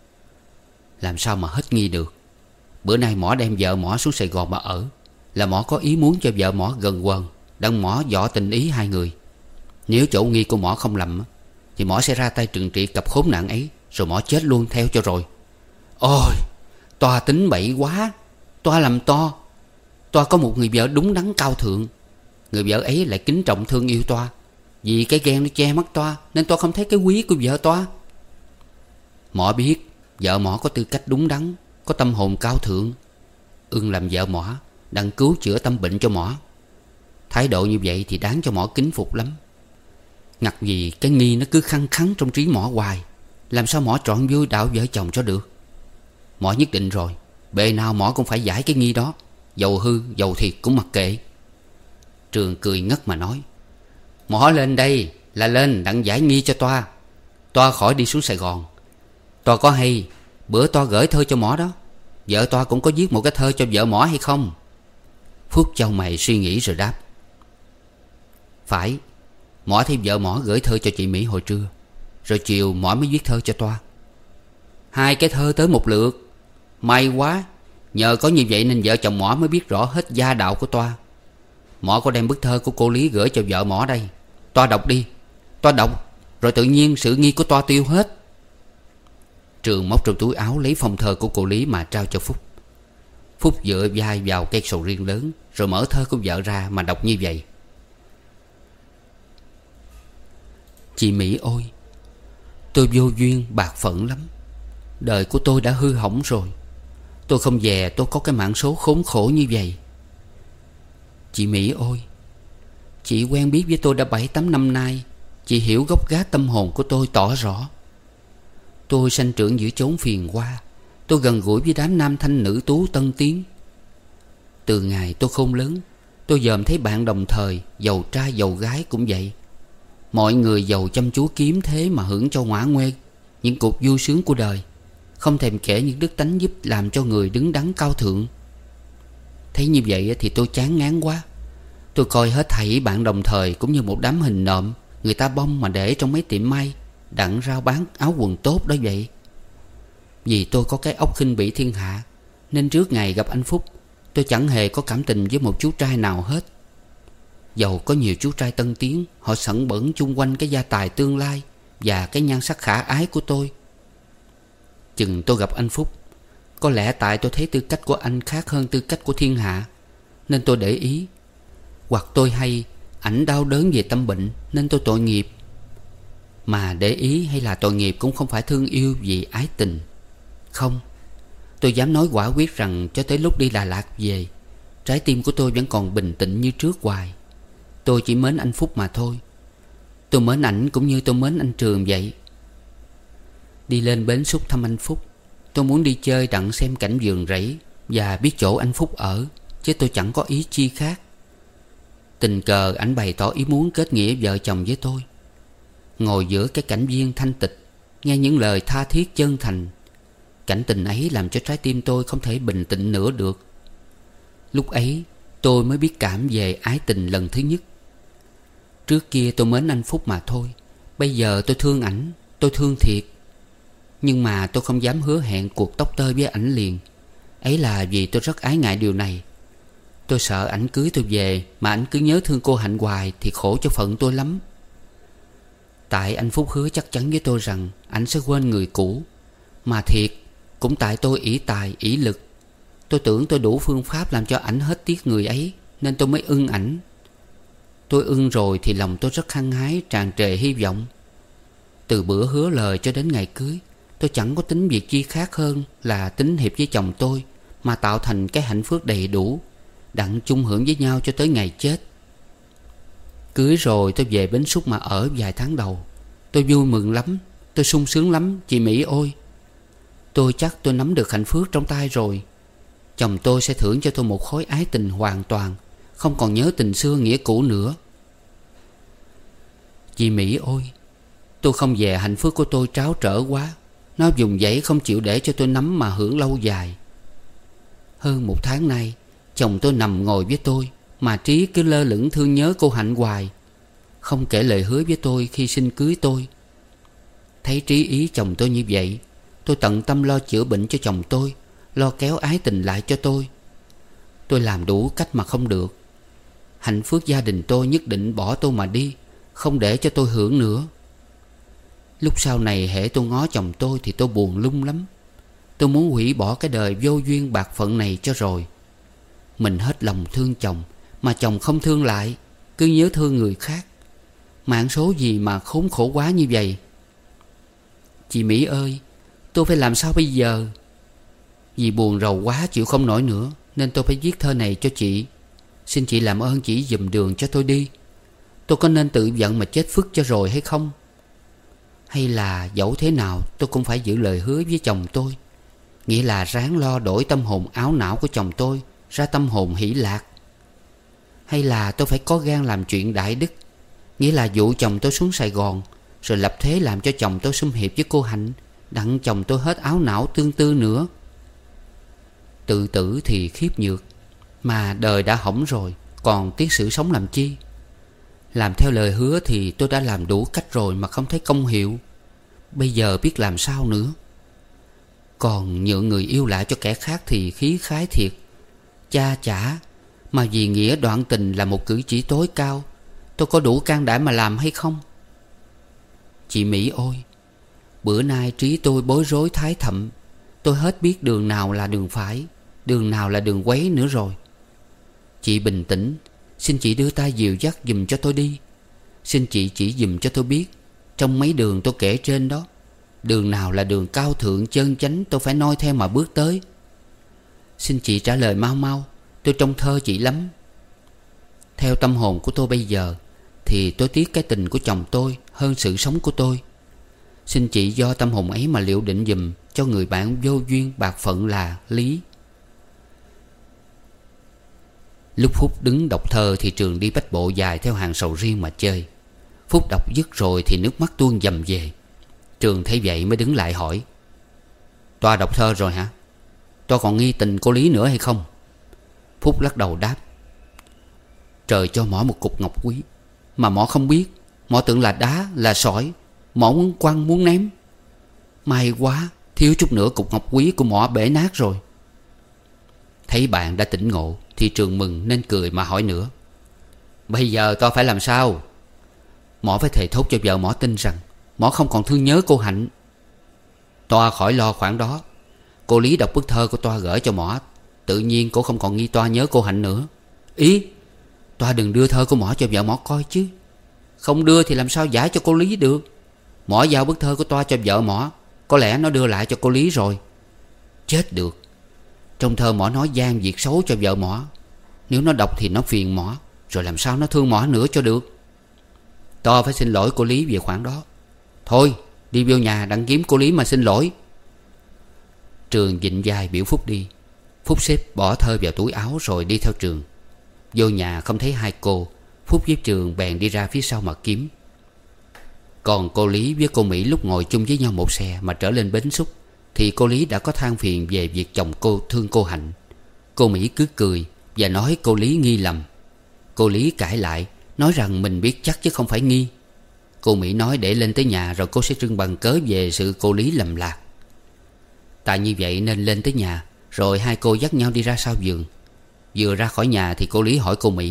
Làm sao mà hết nghi được. Bữa nay mỏ đem vợ mỏ xuống Sài Gòn mà ở, là mỏ có ý muốn cho vợ mỏ gần Quần, đặng mỏ dọ tình ý hai người. Nếu chỗ nghi của mỏ không lầm thì mỏ sẽ ra tay trừng trị cặp khốn nạn ấy, rồi mỏ chết luôn theo cho rồi. Ôi, toa tính bậy quá. Toa làm to. Toa có một người vợ đúng đắn cao thượng. Người vợ ấy lại kính trọng thương yêu toa. Vì cái ghen nó che mắt toa, nên toa không thấy cái quý của vợ toa. Mỏ biết vợ mỏ có tư cách đúng đắn, có tâm hồn cao thượng. Ưng làm vợ mỏ, đang cứu chữa tâm bệnh cho mỏ. Thái độ như vậy thì đáng cho mỏ kính phục lắm. Ngặt gì cái nghi nó cứ khăng khăng trong trí mỏ hoài, làm sao mỏ trọn vui đạo vợ chồng cho được. Mỏ nhất định rồi, bề nào mỏ cũng phải giải cái nghi đó, dầu hư dầu thiệt cũng mặc kệ. Trường cười ngất mà nói: Mỏ lên đây là lên đặng giải nghi cho toa. Toa khỏi đi xuống Sài Gòn. Toa có hay bữa toa gửi thơ cho mỏ đó, vợ toa cũng có viết một cái thơ cho vợ mỏ hay không? Phúc chau mày suy nghĩ rồi đáp: Phải. Mỏ thấy vợ mỏ gửi thơ cho chị Mỹ hồi trưa, rồi chiều mỏ mới viết thơ cho toa. Hai cái thơ tới một lượt. May quá, nhờ có như vậy nên vợ chồng mỏ mới biết rõ hết gia đạo của toa. Mỏ có đem bức thơ của cô Lý gửi cho vợ mỏ đây. Toa đọc đi. Toa đọc rồi tự nhiên sự nghi của toa tiêu hết. Trường móc trong túi áo lấy phong thơ của cô Lý mà trao cho Phúc. Phúc dựa vai vào cây sầu riêng lớn, rồi mở thơ của vợ ra mà đọc như vậy: Chị Mỹ ơi, tôi vô duyên bạc phận lắm. Đời của tôi đã hư hỏng rồi. Tôi không dè tôi có cái mạng số khốn khổ như vậy. Chị Mỹ ơi, chị quen biết với tôi đã bảy tám năm nay. Chị hiểu gốc gác tâm hồn của tôi tỏ rõ. Tôi sanh trưởng giữa chốn phiền hoa. Tôi gần gũi với đám nam thanh nữ tú tân tiến. Từ ngày tôi khôn lớn, tôi dòm thấy bạn đồng thời, giàu trai giàu gái cũng vậy. Mọi người giàu chăm chú kiếm thế mà hưởng cho ngoả ngoe những cuộc vui sướng của đời, không thèm kể những đức tánh giúp làm cho người đứng đắn cao thượng. Thấy như vậy thì tôi chán ngán quá. Tôi coi hết thảy bạn đồng thời cũng như một đám hình nộm người ta bông mà để trong mấy tiệm may đặng rao bán áo quần tốt đó vậy. Vì tôi có cái óc khinh bỉ thiên hạ, nên trước ngày gặp anh Phúc, tôi chẳng hề có cảm tình với một chú trai nào hết. Dầu có nhiều chú trai tân tiến, họ sẵn bẩn chung quanh cái gia tài tương lai và cái nhan sắc khả ái của tôi. Chừng tôi gặp anh Phúc, có lẽ tại tôi thấy tư cách của anh khác hơn tư cách của thiên hạ, nên tôi để ý. Hoặc tôi hay ảnh đau đớn về tâm bệnh nên tôi tội nghiệp. Mà để ý hay là tội nghiệp cũng không phải thương yêu vì ái tình. Không, tôi dám nói quả quyết rằng cho tới lúc đi Đà Lạt về, trái tim của tôi vẫn còn bình tĩnh như trước hoài. Tôi chỉ mến anh Phúc mà thôi. Tôi mến ảnh cũng như tôi mến anh Trường vậy. Đi lên bến Xúc thăm anh Phúc, tôi muốn đi chơi đặng xem cảnh vườn rẫy và biết chỗ anh Phúc ở, chứ tôi chẳng có ý chi khác. Tình cờ ảnh bày tỏ ý muốn kết nghĩa vợ chồng với tôi. Ngồi giữa cái cảnh viên thanh tịch, nghe những lời tha thiết chân thành, cảnh tình ấy làm cho trái tim tôi không thể bình tĩnh nữa được. Lúc ấy tôi mới biết cảm về ái tình lần thứ nhất. Trước kia tôi mến anh Phúc mà thôi. Bây giờ tôi thương ảnh, tôi thương thiệt. Nhưng mà tôi không dám hứa hẹn cuộc tóc tơ với ảnh liền. Ấy là vì tôi rất ái ngại điều này. Tôi sợ ảnh cưới tôi về mà ảnh cứ nhớ thương cô Hạnh hoài thì khổ cho phận tôi lắm. Tại anh Phúc hứa chắc chắn với tôi rằng ảnh sẽ quên người cũ. Mà thiệt, cũng tại tôi ỷ tài, ỷ lực. Tôi tưởng tôi đủ phương pháp làm cho ảnh hết tiếc người ấy, nên tôi mới ưng ảnh. Tôi ưng rồi thì lòng tôi rất hăng hái, tràn trề hy vọng. Từ bữa hứa lời cho đến ngày cưới, tôi chẳng có tính việc chi khác hơn là tính hiệp với chồng tôi, mà tạo thành cái hạnh phúc đầy đủ, đặng chung hưởng với nhau cho tới ngày chết. Cưới rồi tôi về Bến Xúc mà ở vài tháng đầu. Tôi vui mừng lắm, tôi sung sướng lắm chị Mỹ ơi. Tôi chắc tôi nắm được hạnh phúc trong tay rồi. Chồng tôi sẽ thưởng cho tôi một khối ái tình hoàn toàn, không còn nhớ tình xưa nghĩa cũ nữa. Chị Mỹ ơi, tôi không về hạnh phúc của tôi tráo trở quá. Nó vùng vẫy không chịu để cho tôi nắm mà hưởng lâu dài. Hơn một tháng nay, chồng tôi nằm ngồi với tôi, mà Trí cứ lơ lửng thương nhớ cô Hạnh hoài, không kể lời hứa với tôi khi xin cưới tôi. Thấy Trí ý chồng tôi như vậy, tôi tận tâm lo chữa bệnh cho chồng tôi, lo kéo ái tình lại cho tôi. Tôi làm đủ cách mà không được. Hạnh phúc gia đình tôi nhất định bỏ tôi mà đi, không để cho tôi hưởng nữa. Lúc sau này hễ tôi ngó chồng tôi thì tôi buồn lung lắm. Tôi muốn hủy bỏ cái đời vô duyên bạc phận này cho rồi. Mình hết lòng thương chồng mà chồng không thương lại, cứ nhớ thương người khác. Mạng số gì mà khốn khổ quá như vậy. Chị Mỹ ơi, tôi phải làm sao bây giờ? Vì buồn rầu quá chịu không nổi nữa, nên tôi phải viết thơ này cho chị. Xin chị làm ơn chỉ dùm đường cho tôi đi. Tôi có nên tự giận mà chết phức cho rồi hay không? Hay là dẫu thế nào tôi cũng phải giữ lời hứa với chồng tôi, nghĩa là ráng lo đổi tâm hồn áo não của chồng tôi ra tâm hồn hỷ lạc? Hay là tôi phải có gan làm chuyện đại đức, nghĩa là dụ chồng tôi xuống Sài Gòn, rồi lập thế làm cho chồng tôi xung hiệp với cô Hạnh, đặng chồng tôi hết áo não tương tư nữa? Tự tử thì khiếp nhược, mà đời đã hỏng rồi, còn tiếc sự sống làm chi? Làm theo lời hứa thì tôi đã làm đủ cách rồi mà không thấy công hiệu. Bây giờ biết làm sao nữa? Còn nhượng người yêu lại cho kẻ khác thì khí khái thiệt. Cha chả, mà vì nghĩa đoạn tình là một cử chỉ tối cao, tôi có đủ can đảm mà làm hay không? Chị Mỹ ơi, bữa nay trí tôi bối rối thái thậm. Tôi hết biết đường nào là đường phải, đường nào là đường quấy nữa rồi. Chị bình tĩnh, xin chị đưa tay dìu dắt dùm cho tôi đi. Xin chị chỉ dùm cho tôi biết, trong mấy đường tôi kể trên đó, đường nào là đường cao thượng chân chánh tôi phải noi theo mà bước tới. Xin chị trả lời mau mau, tôi trông thơ chị lắm. Theo tâm hồn của tôi bây giờ thì tôi tiếc cái tình của chồng tôi hơn sự sống của tôi. Xin chị do tâm hồn ấy mà liệu định dùm cho người bạn vô duyên bạc phận là Lý. Lúc Phúc đứng đọc thơ thì Trường đi bách bộ dài theo hàng sầu riêng mà chơi. Phúc đọc dứt rồi thì nước mắt tuôn dầm về. Trường thấy vậy mới đứng lại hỏi: Toa đọc thơ rồi hả? Toa còn nghi tình cô Lý nữa hay không? Phúc lắc đầu đáp: Trời cho mỏ một cục ngọc quý mà mỏ không biết. Mỏ tưởng là đá, là sỏi, mỏ muốn quăng muốn ném. May quá, thiếu chút nữa cục ngọc quý của mỏ bể nát rồi. Thấy bạn đã tỉnh ngộ thì Trường mừng nên cười mà hỏi nữa: Bây giờ Toa phải làm sao? Mỏ phải thề thốt cho vợ mỏ tin rằng mỏ không còn thương nhớ cô Hạnh. Toa khỏi lo khoản đó. Cô Lý đọc bức thơ của Toa gửi cho mỏ, tự nhiên cô không còn nghi Toa nhớ cô Hạnh nữa. Ý, Toa đừng đưa thơ của mỏ cho vợ mỏ coi chứ. Không đưa thì làm sao giải cho cô Lý được. Mỏ giao bức thơ của Toa cho vợ mỏ, có lẽ nó đưa lại cho cô Lý rồi. Chết được, trong thơ mỏ nói gian việc xấu cho vợ mỏ. Nếu nó đọc thì nó phiền mỏ, rồi làm sao nó thương mỏ nữa cho được. Toa phải xin lỗi cô Lý về khoản đó. Thôi đi vô nhà đặng kiếm cô Lý mà xin lỗi. Trường vịnh vai biểu Phúc đi. Phúc xếp bỏ thơ vào túi áo rồi đi theo Trường. Vô nhà không thấy hai cô, Phúc với Trường bèn đi ra phía sau mà kiếm. Còn cô Lý với cô Mỹ lúc ngồi chung với nhau một xe mà trở lên bến Xúc thì cô Lý đã có than phiền về việc chồng cô thương cô Hạnh. Cô Mỹ cứ cười và nói cô Lý nghi lầm. Cô Lý cãi lại, nói rằng mình biết chắc chứ không phải nghi. Cô Mỹ nói để lên tới nhà rồi cô sẽ trưng bằng cớ về sự cô Lý lầm lạc. Tại như vậy nên lên tới nhà, rồi hai cô dắt nhau đi ra sau vườn. Vừa ra khỏi nhà thì cô Lý hỏi cô Mỹ: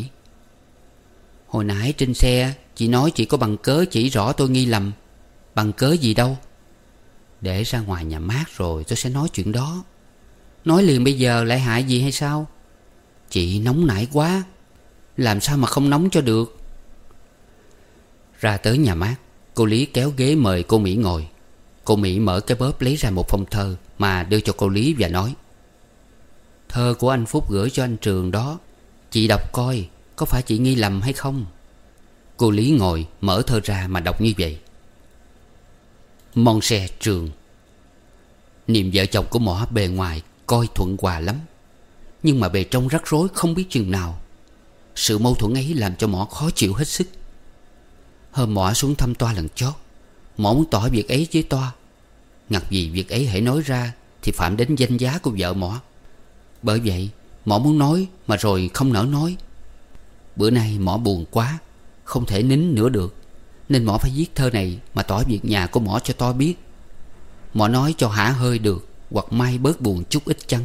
Hồi nãy trên xe chị nói chị có bằng cớ chỉ rõ tôi nghi lầm. Bằng cớ gì đâu? Để ra ngoài nhà mát rồi tôi sẽ nói chuyện đó. Nói liền bây giờ lại hại gì hay sao? Chị nóng nảy quá, làm sao mà không nóng cho được. Ra tới nhà mát, cô Lý kéo ghế mời cô Mỹ ngồi. Cô Mỹ mở cái bóp lấy ra một phong thơ mà đưa cho cô Lý và nói: Thơ của anh Phúc gửi cho anh Trường đó, chị đọc coi có phải chị nghi lầm hay không. Cô Lý ngồi mở thơ ra mà đọc như vậy: Mon xe Trường. Niềm vợ chồng của mỏ bề ngoài coi thuận hòa lắm, nhưng mà bề trong rắc rối không biết chừng nào. Sự mâu thuẫn ấy làm cho mỏ khó chịu hết sức. Hôm mỏ xuống thăm Toa lần chót, mỏ muốn tỏ việc ấy với Toa. Ngặt vì việc ấy hãy nói ra thì phạm đến danh giá của vợ mỏ. Bởi vậy mỏ muốn nói mà rồi không nỡ nói. Bữa nay mỏ buồn quá, không thể nín nữa được, nên mỏ phải viết thơ này mà tỏ việc nhà của mỏ cho Toa biết. Mỏ nói cho hả hơi được, hoặc mai bớt buồn chút ít chăng.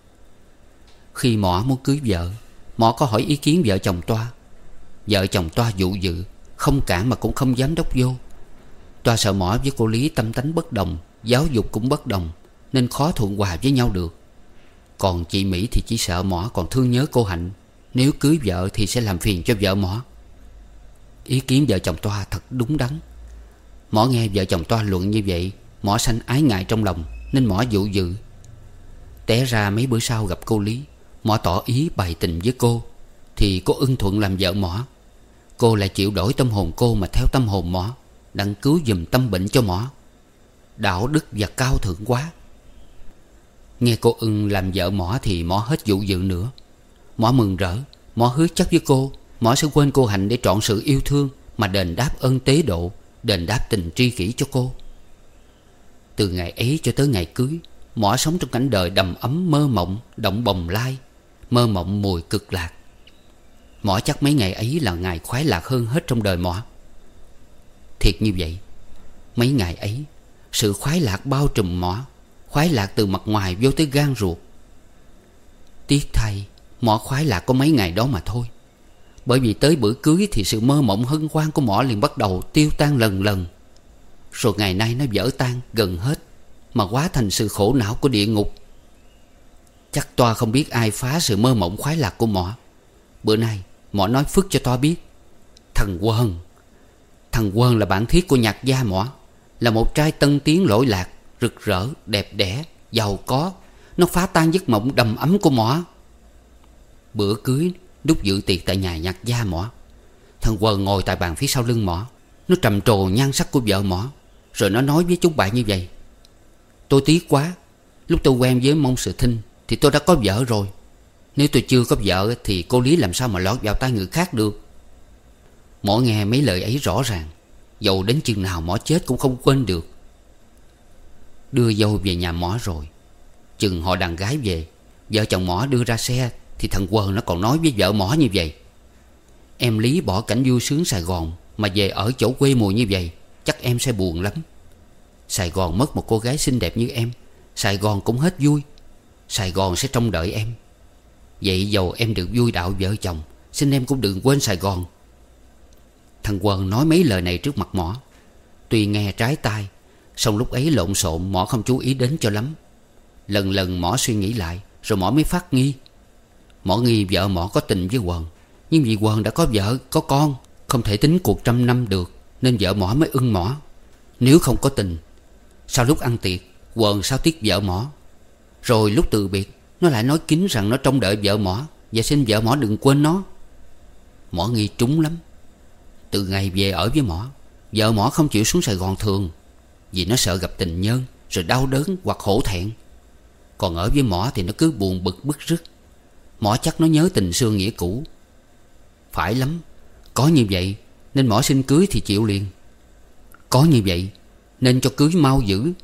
Khi mỏ muốn cưới vợ, mỏ có hỏi ý kiến vợ chồng Toa. Vợ chồng Toa dụ dự, không cản mà cũng không dám đốc vô. Toa sợ mỏ với cô Lý tâm tánh bất đồng, giáo dục cũng bất đồng, nên khó thuận hòa với nhau được. Còn chị Mỹ thì chỉ sợ mỏ còn thương nhớ cô Hạnh, nếu cưới vợ thì sẽ làm phiền cho vợ mỏ. Ý kiến vợ chồng Toa thật đúng đắn. Mỏ nghe vợ chồng Toa luận như vậy, mỏ sanh ái ngại trong lòng, nên mỏ dụ dự. Té ra mấy bữa sau gặp cô Lý, mỏ tỏ ý bày tình với cô, thì cô ưng thuận làm vợ mỏ. Cô lại chịu đổi tâm hồn cô mà theo tâm hồn mỏ, đặng cứu giùm tâm bệnh cho mỏ. Đạo đức và cao thượng quá. Nghe cô ưng làm vợ mỏ thì mỏ hết dụ dự nữa. Mỏ mừng rỡ, mỏ hứa chắc với cô mỏ sẽ quên cô Hạnh để trọn sự yêu thương, mà đền đáp ơn tế độ, đền đáp tình tri kỷ cho cô. Từ ngày ấy cho tới ngày cưới, mỏ sống trong cảnh đời đầm ấm mơ mộng, động bồng lai, mơ mộng mùi cực lạc. Mỏ chắc mấy ngày ấy là ngày khoái lạc hơn hết trong đời mỏ. Thiệt như vậy, mấy ngày ấy sự khoái lạc bao trùm mỏ, khoái lạc từ mặt ngoài vô tới gan ruột. Tiếc thay, mỏ khoái lạc có mấy ngày đó mà thôi. Bởi vì tới bữa cưới thì sự mơ mộng hân hoan của mỏ liền bắt đầu tiêu tan lần lần. Rồi ngày nay nó vỡ tan gần hết, mà hóa thành sự khổ não của địa ngục. Chắc Toa không biết ai phá sự mơ mộng khoái lạc của mỏ. Bữa nay mỏ nói phức cho Toa biết. Thằng Quơn Thằng Quơn là bạn thiết của nhạc gia mỏ, là một trai tân tiến lỗi lạc, rực rỡ, đẹp đẽ, giàu có. Nó phá tan giấc mộng đầm ấm của mỏ. Bữa cưới đúc dự tiệc tại nhà nhạc gia mỏ, thằng Quơn ngồi tại bàn phía sau lưng mỏ. Nó trầm trồ nhan sắc của vợ mỏ, rồi nó nói với chúng bạn như vậy: tôi tiếc quá, lúc tôi quen với Mông Sự Thinh thì tôi đã có vợ rồi. Nếu tôi chưa có vợ thì cô Lý làm sao mà lọt vào tay người khác được. Mỏ nghe mấy lời ấy rõ ràng, dầu đến chừng nào mỏ chết cũng không quên được. Đưa dâu về nhà mỏ rồi, chừng họ đàn gái về, vợ chồng mỏ đưa ra xe, thì thằng Quơn nó còn nói với vợ mỏ như vậy: em Lý bỏ cảnh vui sướng Sài Gòn mà về ở chỗ quê mùa như vậy, chắc em sẽ buồn lắm. Sài Gòn mất một cô gái xinh đẹp như em, Sài Gòn cũng hết vui. Sài Gòn sẽ trông đợi em. Vậy dầu em được vui đạo vợ chồng, xin em cũng đừng quên Sài Gòn. Thằng Quơn nói mấy lời này trước mặt mỏ. Tuy nghe trái tai, song lúc ấy lộn xộn, mỏ không chú ý đến cho lắm. Lần lần mỏ suy nghĩ lại, rồi mỏ mới phát nghi. Mỏ nghi vợ mỏ có tình với Quần, nhưng vì Quần đã có vợ có con, không thể tính cuộc trăm năm được, nên vợ mỏ mới ưng mỏ. Nếu không có tình, sau lúc ăn tiệc Quần sao tiếc vợ mỏ. Rồi lúc từ biệt, nó lại nói kín rằng nó trông đợi vợ mỏ, và xin vợ mỏ đừng quên nó. Mỏ nghi trúng lắm. Từ ngày về ở với mỏ, vợ mỏ không chịu xuống Sài Gòn thường, vì nó sợ gặp tình nhân rồi đau đớn hoặc hổ thẹn. Còn ở với mỏ thì nó cứ buồn bực bứt rứt. Mỏ chắc nó nhớ tình xưa nghĩa cũ. Phải lắm, có như vậy nên mỏ xin cưới thì chịu liền. Có như vậy nên cho cưới mau dữ.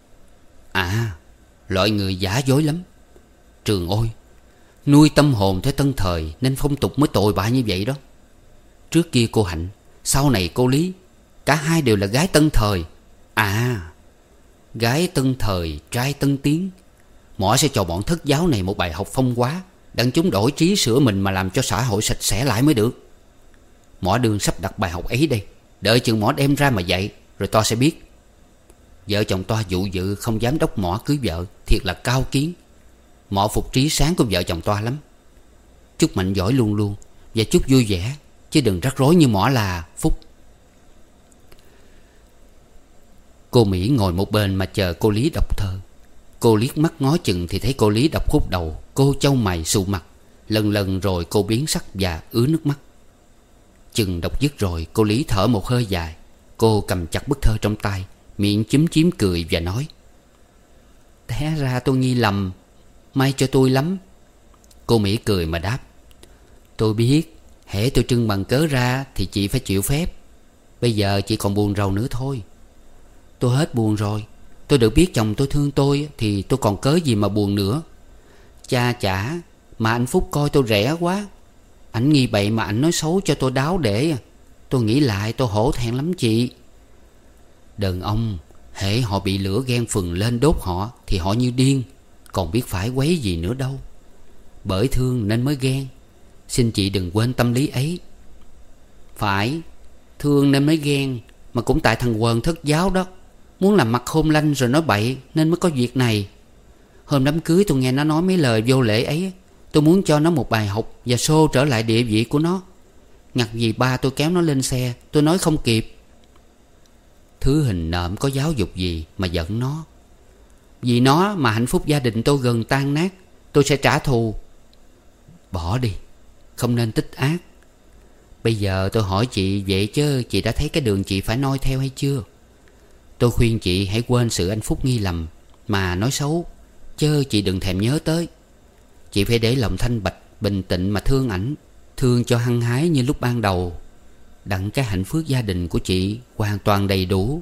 À, loại người giả dối lắm. Trường ôi, nuôi tâm hồn theo tân thời nên phong tục mới tồi bại như vậy đó. Trước kia cô Hạnh, sau này cô Lý, cả hai đều là gái tân thời. À, gái tân thời, trai tân tiến. Mỏ sẽ cho bọn thất giáo này một bài học phong hóa, đặng chúng đổi trí sửa mình mà làm cho xã hội sạch sẽ lại mới được. Mỏ đương sắp đặt bài học ấy đây, đợi chừng mỏ đem ra mà dạy, rồi to sẽ biết. Vợ chồng to dụ dự không dám đốc mỏ cưới vợ, thiệt là cao kiến. Mỏ phục trí sáng của vợ chồng to lắm. Chúc mạnh giỏi luôn luôn, và chúc vui vẻ, chứ đừng rắc rối như mỏ là Phúc. Cô Mỹ ngồi một bên mà chờ cô Lý đọc thơ. Cô liếc mắt ngó chừng thì thấy cô Lý đọc khúc đầu. Cô chau mày sụ mặt, lần lần rồi cô biến sắc và ứa nước mắt. Chừng đọc dứt rồi, cô Lý thở một hơi dài. Cô cầm chặt bức thơ trong tay, miệng chúm chím cười và nói: té ra tôi nghi lầm, may cho tôi lắm. Cô Mỹ cười mà đáp: tôi biết, Hễ tôi trưng bằng cớ ra thì chị phải chịu phép. Bây giờ chị còn buồn rầu nữa thôi. Tôi hết buồn rồi. Tôi được biết chồng tôi thương tôi thì tôi còn cớ gì mà buồn nữa. Cha chả, mà anh Phúc coi tôi rẻ quá. Ảnh nghi bậy mà ảnh nói xấu cho tôi đáo để. Tôi nghĩ lại tôi hổ thẹn lắm chị. Đàn ông hễ họ bị lửa ghen phừng lên đốt họ thì họ như điên, còn biết phải quấy gì nữa đâu. Bởi thương nên mới ghen. Xin chị đừng quên tâm lý ấy. Phải, thương nên mới ghen. Mà cũng tại thằng Quần thất giáo đó, muốn làm mặt khôn lanh rồi nói bậy nên mới có việc này. Hôm đám cưới tôi nghe nó nói mấy lời vô lễ ấy. Tôi muốn cho nó một bài học và xô trở lại địa vị của nó. Ngặt gì ba tôi kéo nó lên xe, tôi nói không kịp. Thứ hình nộm có giáo dục gì mà giận nó. Vì nó mà hạnh phúc gia đình tôi gần tan nát. Tôi sẽ trả thù. Bỏ đi, không nên tích ác. Bây giờ tôi hỏi chị vậy chứ chị đã thấy cái đường chị phải noi theo hay chưa? Tôi khuyên chị hãy quên sự anh Phúc nghi lầm mà nói xấu, chớ chị đừng thèm nhớ tới. Chị phải để lòng thanh bạch, bình tĩnh mà thương ảnh. Thương cho hăng hái như lúc ban đầu. Đặng cái hạnh phúc gia đình của chị hoàn toàn đầy đủ.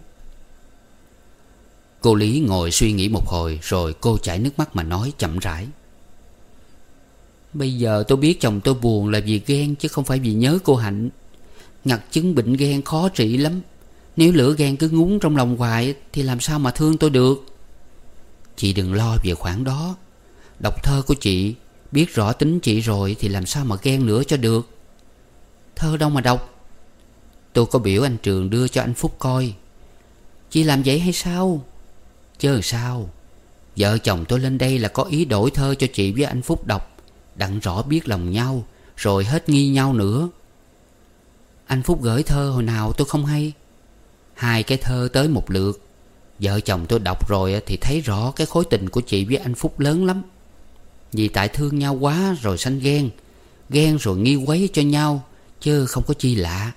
Cô Lý ngồi suy nghĩ một hồi rồi cô chảy nước mắt mà nói chậm rãi. Bây giờ tôi biết chồng tôi buồn là vì ghen chứ không phải vì nhớ cô Hạnh. Ngặt chứng bệnh ghen khó trị lắm. Nếu lửa ghen cứ ngúng trong lòng hoài thì làm sao mà thương tôi được. Chị đừng lo về khoản đó. Đọc thơ của chị, biết rõ tính chị rồi thì làm sao mà ghen nữa cho được. Thơ đâu mà đọc. Tôi có biểu anh Trường đưa cho anh Phúc coi. Chị làm vậy hay sao? Chứ sao. Vợ chồng tôi lên đây là có ý đổi thơ cho chị với anh Phúc đọc, đặng rõ biết lòng nhau, rồi hết nghi nhau nữa. Anh Phúc gửi thơ hồi nào tôi không hay. Hai cái thơ tới một lượt. Vợ chồng tôi đọc rồi thì thấy rõ cái khối tình của chị với anh Phúc lớn lắm. Vì tại thương nhau quá rồi sanh ghen. Ghen rồi nghi quấy cho nhau, chứ không có chi lạ.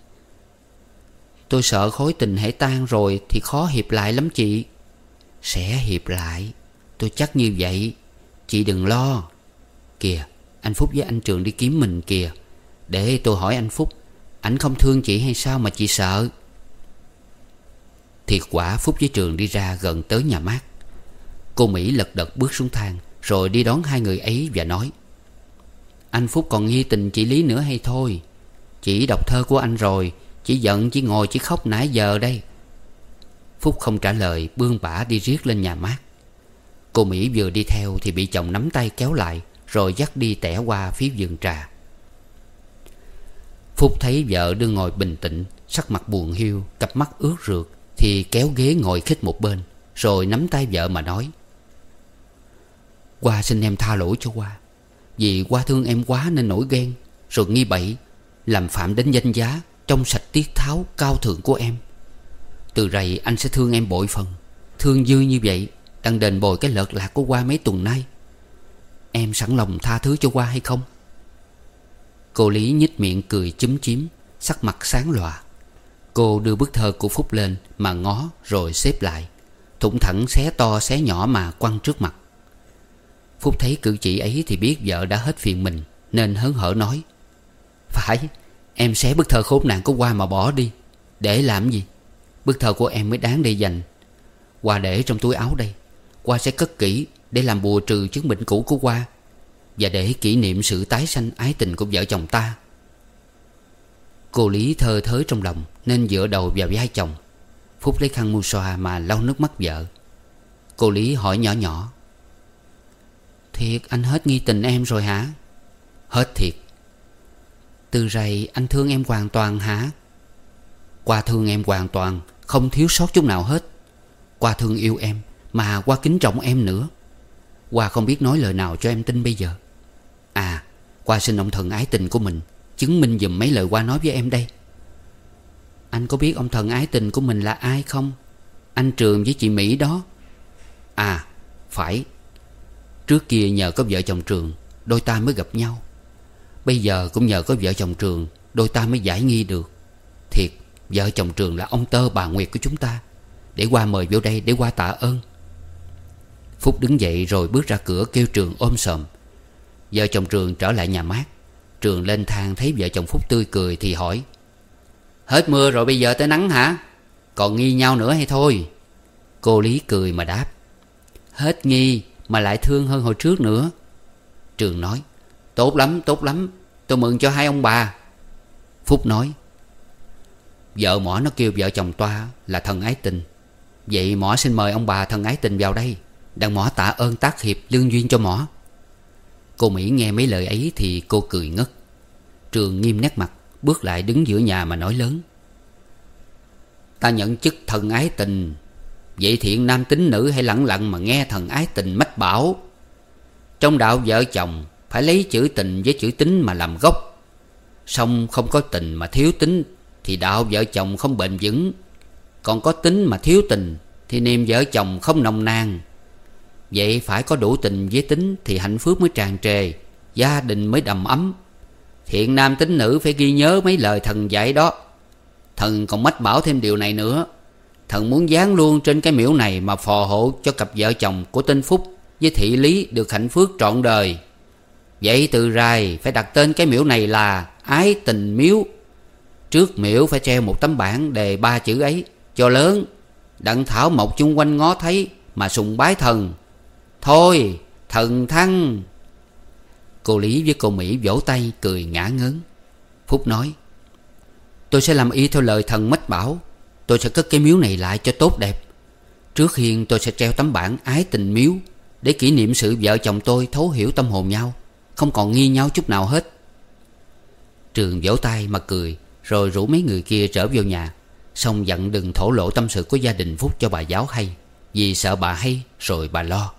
Tôi sợ khối tình hễ tan rồi thì khó hiệp lại lắm chị. Sẽ hiệp lại, tôi chắc như vậy. Chị đừng lo. Kìa, anh Phúc với anh Trường đi kiếm mình kìa. Để tôi hỏi anh Phúc, ảnh không thương chị hay sao mà chị sợ? Thiệt quả Phúc với Trường đi ra gần tới nhà mát. Cô Mỹ lật đật bước xuống thang rồi đi đón hai người ấy và nói: Anh Phúc còn nghi tình chị Lý nữa hay thôi? Chị đọc thơ của anh rồi, chỉ giận chỉ ngồi chỉ khóc nãy giờ đây. Phúc không trả lời, bươn bả đi riết lên nhà mát. Cô Mỹ vừa đi theo thì bị chồng nắm tay kéo lại, rồi dắt đi tẻ qua phía vườn trà. Phúc thấy vợ đương ngồi bình tĩnh, sắc mặt buồn hiu, cặp mắt ướt rượt, thì kéo ghế ngồi khích một bên, rồi nắm tay vợ mà nói: Hoa xin em tha lỗi cho Hoa. Vì Hoa thương em quá nên nổi ghen, rồi nghi bậy, làm phạm đến danh giá trong sạch tiết tháo cao thượng của em. Từ rày anh sẽ thương em bội phần. Thương dư như vậy đang đền bồi cái lợt lạc của Hoa mấy tuần nay. Em sẵn lòng tha thứ cho Hoa hay không? Cô Lý nhếch miệng cười chúm chím, sắc mặt sáng lòa. Cô đưa bức thơ của Phúc lên mà ngó rồi xếp lại, thủng thẳng xé to xé nhỏ mà quăng trước mặt. Phúc thấy cử chỉ ấy thì biết vợ đã hết phiền mình, nên hớn hở nói: Phải, em xé bức thơ khốn nạn của Hoa mà bỏ đi. Để làm gì? Bức thơ của em mới đáng để dành. Hoa để trong túi áo đây. Hoa sẽ cất kỹ để làm bùa trừ chứng bệnh cũ của Hoa, và để kỷ niệm sự tái sanh ái tình của vợ chồng ta. Cô Lý thơ thới trong lòng nên dựa đầu vào vai chồng. Phúc lấy khăn mu xoa mà lau nước mắt vợ. Cô Lý hỏi nhỏ nhỏ: Thiệt anh hết nghi tình em rồi hả? Hết thiệt. Từ rày anh thương em hoàn toàn hả? Hoa thương em hoàn toàn, không thiếu sót chút nào hết. Hoa thương yêu em, mà Hoa kính trọng em nữa. Hoa không biết nói lời nào cho em tin bây giờ. À, Hoa xin ông thần ái tình của mình chứng minh giùm mấy lời Hoa nói với em đây. Anh có biết ông thần ái tình của mình là ai không? Anh Trường với chị Mỹ đó. À, phải. Trước kia nhờ có vợ chồng Trường, đôi ta mới gặp nhau. Bây giờ cũng nhờ có vợ chồng Trường, đôi ta mới giải nghi được. Thiệt, vợ chồng Trường là ông Tơ bà Nguyệt của chúng ta. Để Hoa mời vô đây để Hoa tạ ơn. Phúc đứng dậy rồi bước ra cửa kêu Trường ôm sòm. Vợ chồng Trường trở lại nhà mát. Trường lên thang thấy vợ chồng Phúc tươi cười thì hỏi: Hết mưa rồi bây giờ tới nắng hả? Còn nghi nhau nữa hay thôi? Cô Lý cười mà đáp: Hết nghi mà lại thương hơn hồi trước nữa. Trường nói: Tốt lắm, tốt lắm, tôi mừng cho hai ông bà. Phúc nói: Vợ mỏ nó kêu vợ chồng toa là thần ái tình. Vậy mỏ xin mời ông bà thần ái tình vào đây, đặng mỏ tạ ơn tác hiệp lương duyên cho mỏ. Cô Mỹ nghe mấy lời ấy thì cô cười ngất. Trường nghiêm nét mặt, bước lại đứng giữa nhà mà nói lớn: Ta nhận chức thần ái tình. Vậy thiện nam tín nữ hãy lặng lặng mà nghe thần ái tình mách bảo. Trong đạo vợ chồng phải lấy chữ tình với chữ tín mà làm gốc. Song không có tình mà thiếu tín thì đạo vợ chồng không bền vững. Còn có tín mà thiếu tình thì niềm vợ chồng không nồng nàn. Vậy phải có đủ tình với tín thì hạnh phúc mới tràn trề, gia đình mới đầm ấm. Thiện nam tín nữ phải ghi nhớ mấy lời thần dạy đó. Thần còn mách bảo thêm điều này nữa. Thần muốn dán luôn trên cái miễu này mà phò hộ cho cặp vợ chồng của tên Phúc với thị Lý được hạnh phúc trọn đời. Vậy từ rày phải đặt tên cái miễu này là Ái Tình Miếu. Trước miễu phải treo một tấm bảng đề ba chữ ấy cho lớn, đặng thảo mộc chung quanh ngó thấy mà sùng bái thần. Thôi thần thăng. Cô Lý với cô Mỹ vỗ tay cười ngã ngớn. Phúc nói: Tôi sẽ làm y theo lời thần mách bảo. Tôi sẽ cất cái miếu này lại cho tốt đẹp. Trước hiên tôi sẽ treo tấm bảng Ái Tình Miếu, để kỷ niệm sự vợ chồng tôi thấu hiểu tâm hồn nhau, không còn nghi nhau chút nào hết. Trường vỗ tay mà cười, rồi rủ mấy người kia trở vào nhà. Xong dặn đừng thổ lộ tâm sự của gia đình Phúc cho bà giáo hay, vì sợ bà hay rồi bà lo.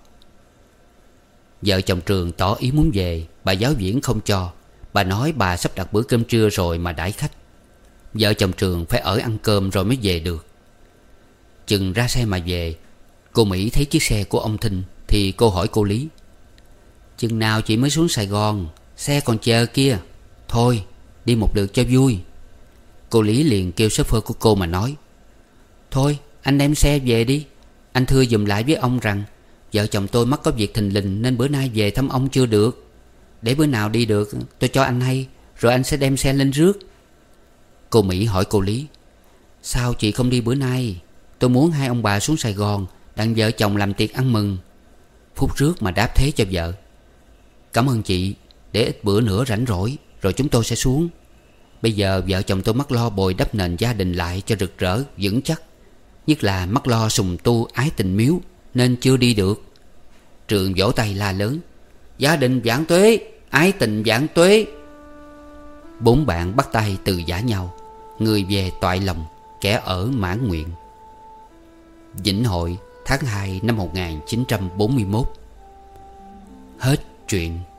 Vợ chồng Trường tỏ ý muốn về, bà giáo viễn không cho. Bà nói bà sắp đặt bữa cơm trưa rồi mà đãi khách. Vợ chồng Trường phải ở ăn cơm rồi mới về được. Chừng ra xe mà về, cô Mỹ thấy chiếc xe của ông Thinh thì cô hỏi cô Lý: Chừng nào chị mới xuống Sài Gòn? Xe còn chờ kia. Thôi đi một lượt cho vui. Cô Lý liền kêu shopper của cô mà nói: Thôi anh đem xe về đi. Anh thưa dùm lại với ông rằng vợ chồng tôi mắc có việc thình lình nên bữa nay về thăm ông chưa được. Để bữa nào đi được tôi cho anh hay, rồi anh sẽ đem xe lên rước. Cô Mỹ hỏi cô Lý: Sao chị không đi bữa nay? Tôi muốn hai ông bà xuống Sài Gòn đặng vợ chồng làm tiệc ăn mừng. Phúc rước mà đáp thế cho vợ: Cảm ơn chị. Để ít bữa nữa rảnh rỗi rồi chúng tôi sẽ xuống. Bây giờ vợ chồng tôi mắc lo bồi đắp nền gia đình lại cho rực rỡ vững chắc, nhất là mắc lo sùng tu Ái Tình Miếu nên chưa đi được. Trường vỗ tay la lớn: Gia đình vạn tuế, ái tình vạn tuế. Bốn bạn bắt tay từ giã nhau, người về toại lòng, kẻ ở mãn nguyện. Vĩnh Hội tháng hai năm một nghìn chín trăm bốn mươi mốt. Hết truyện.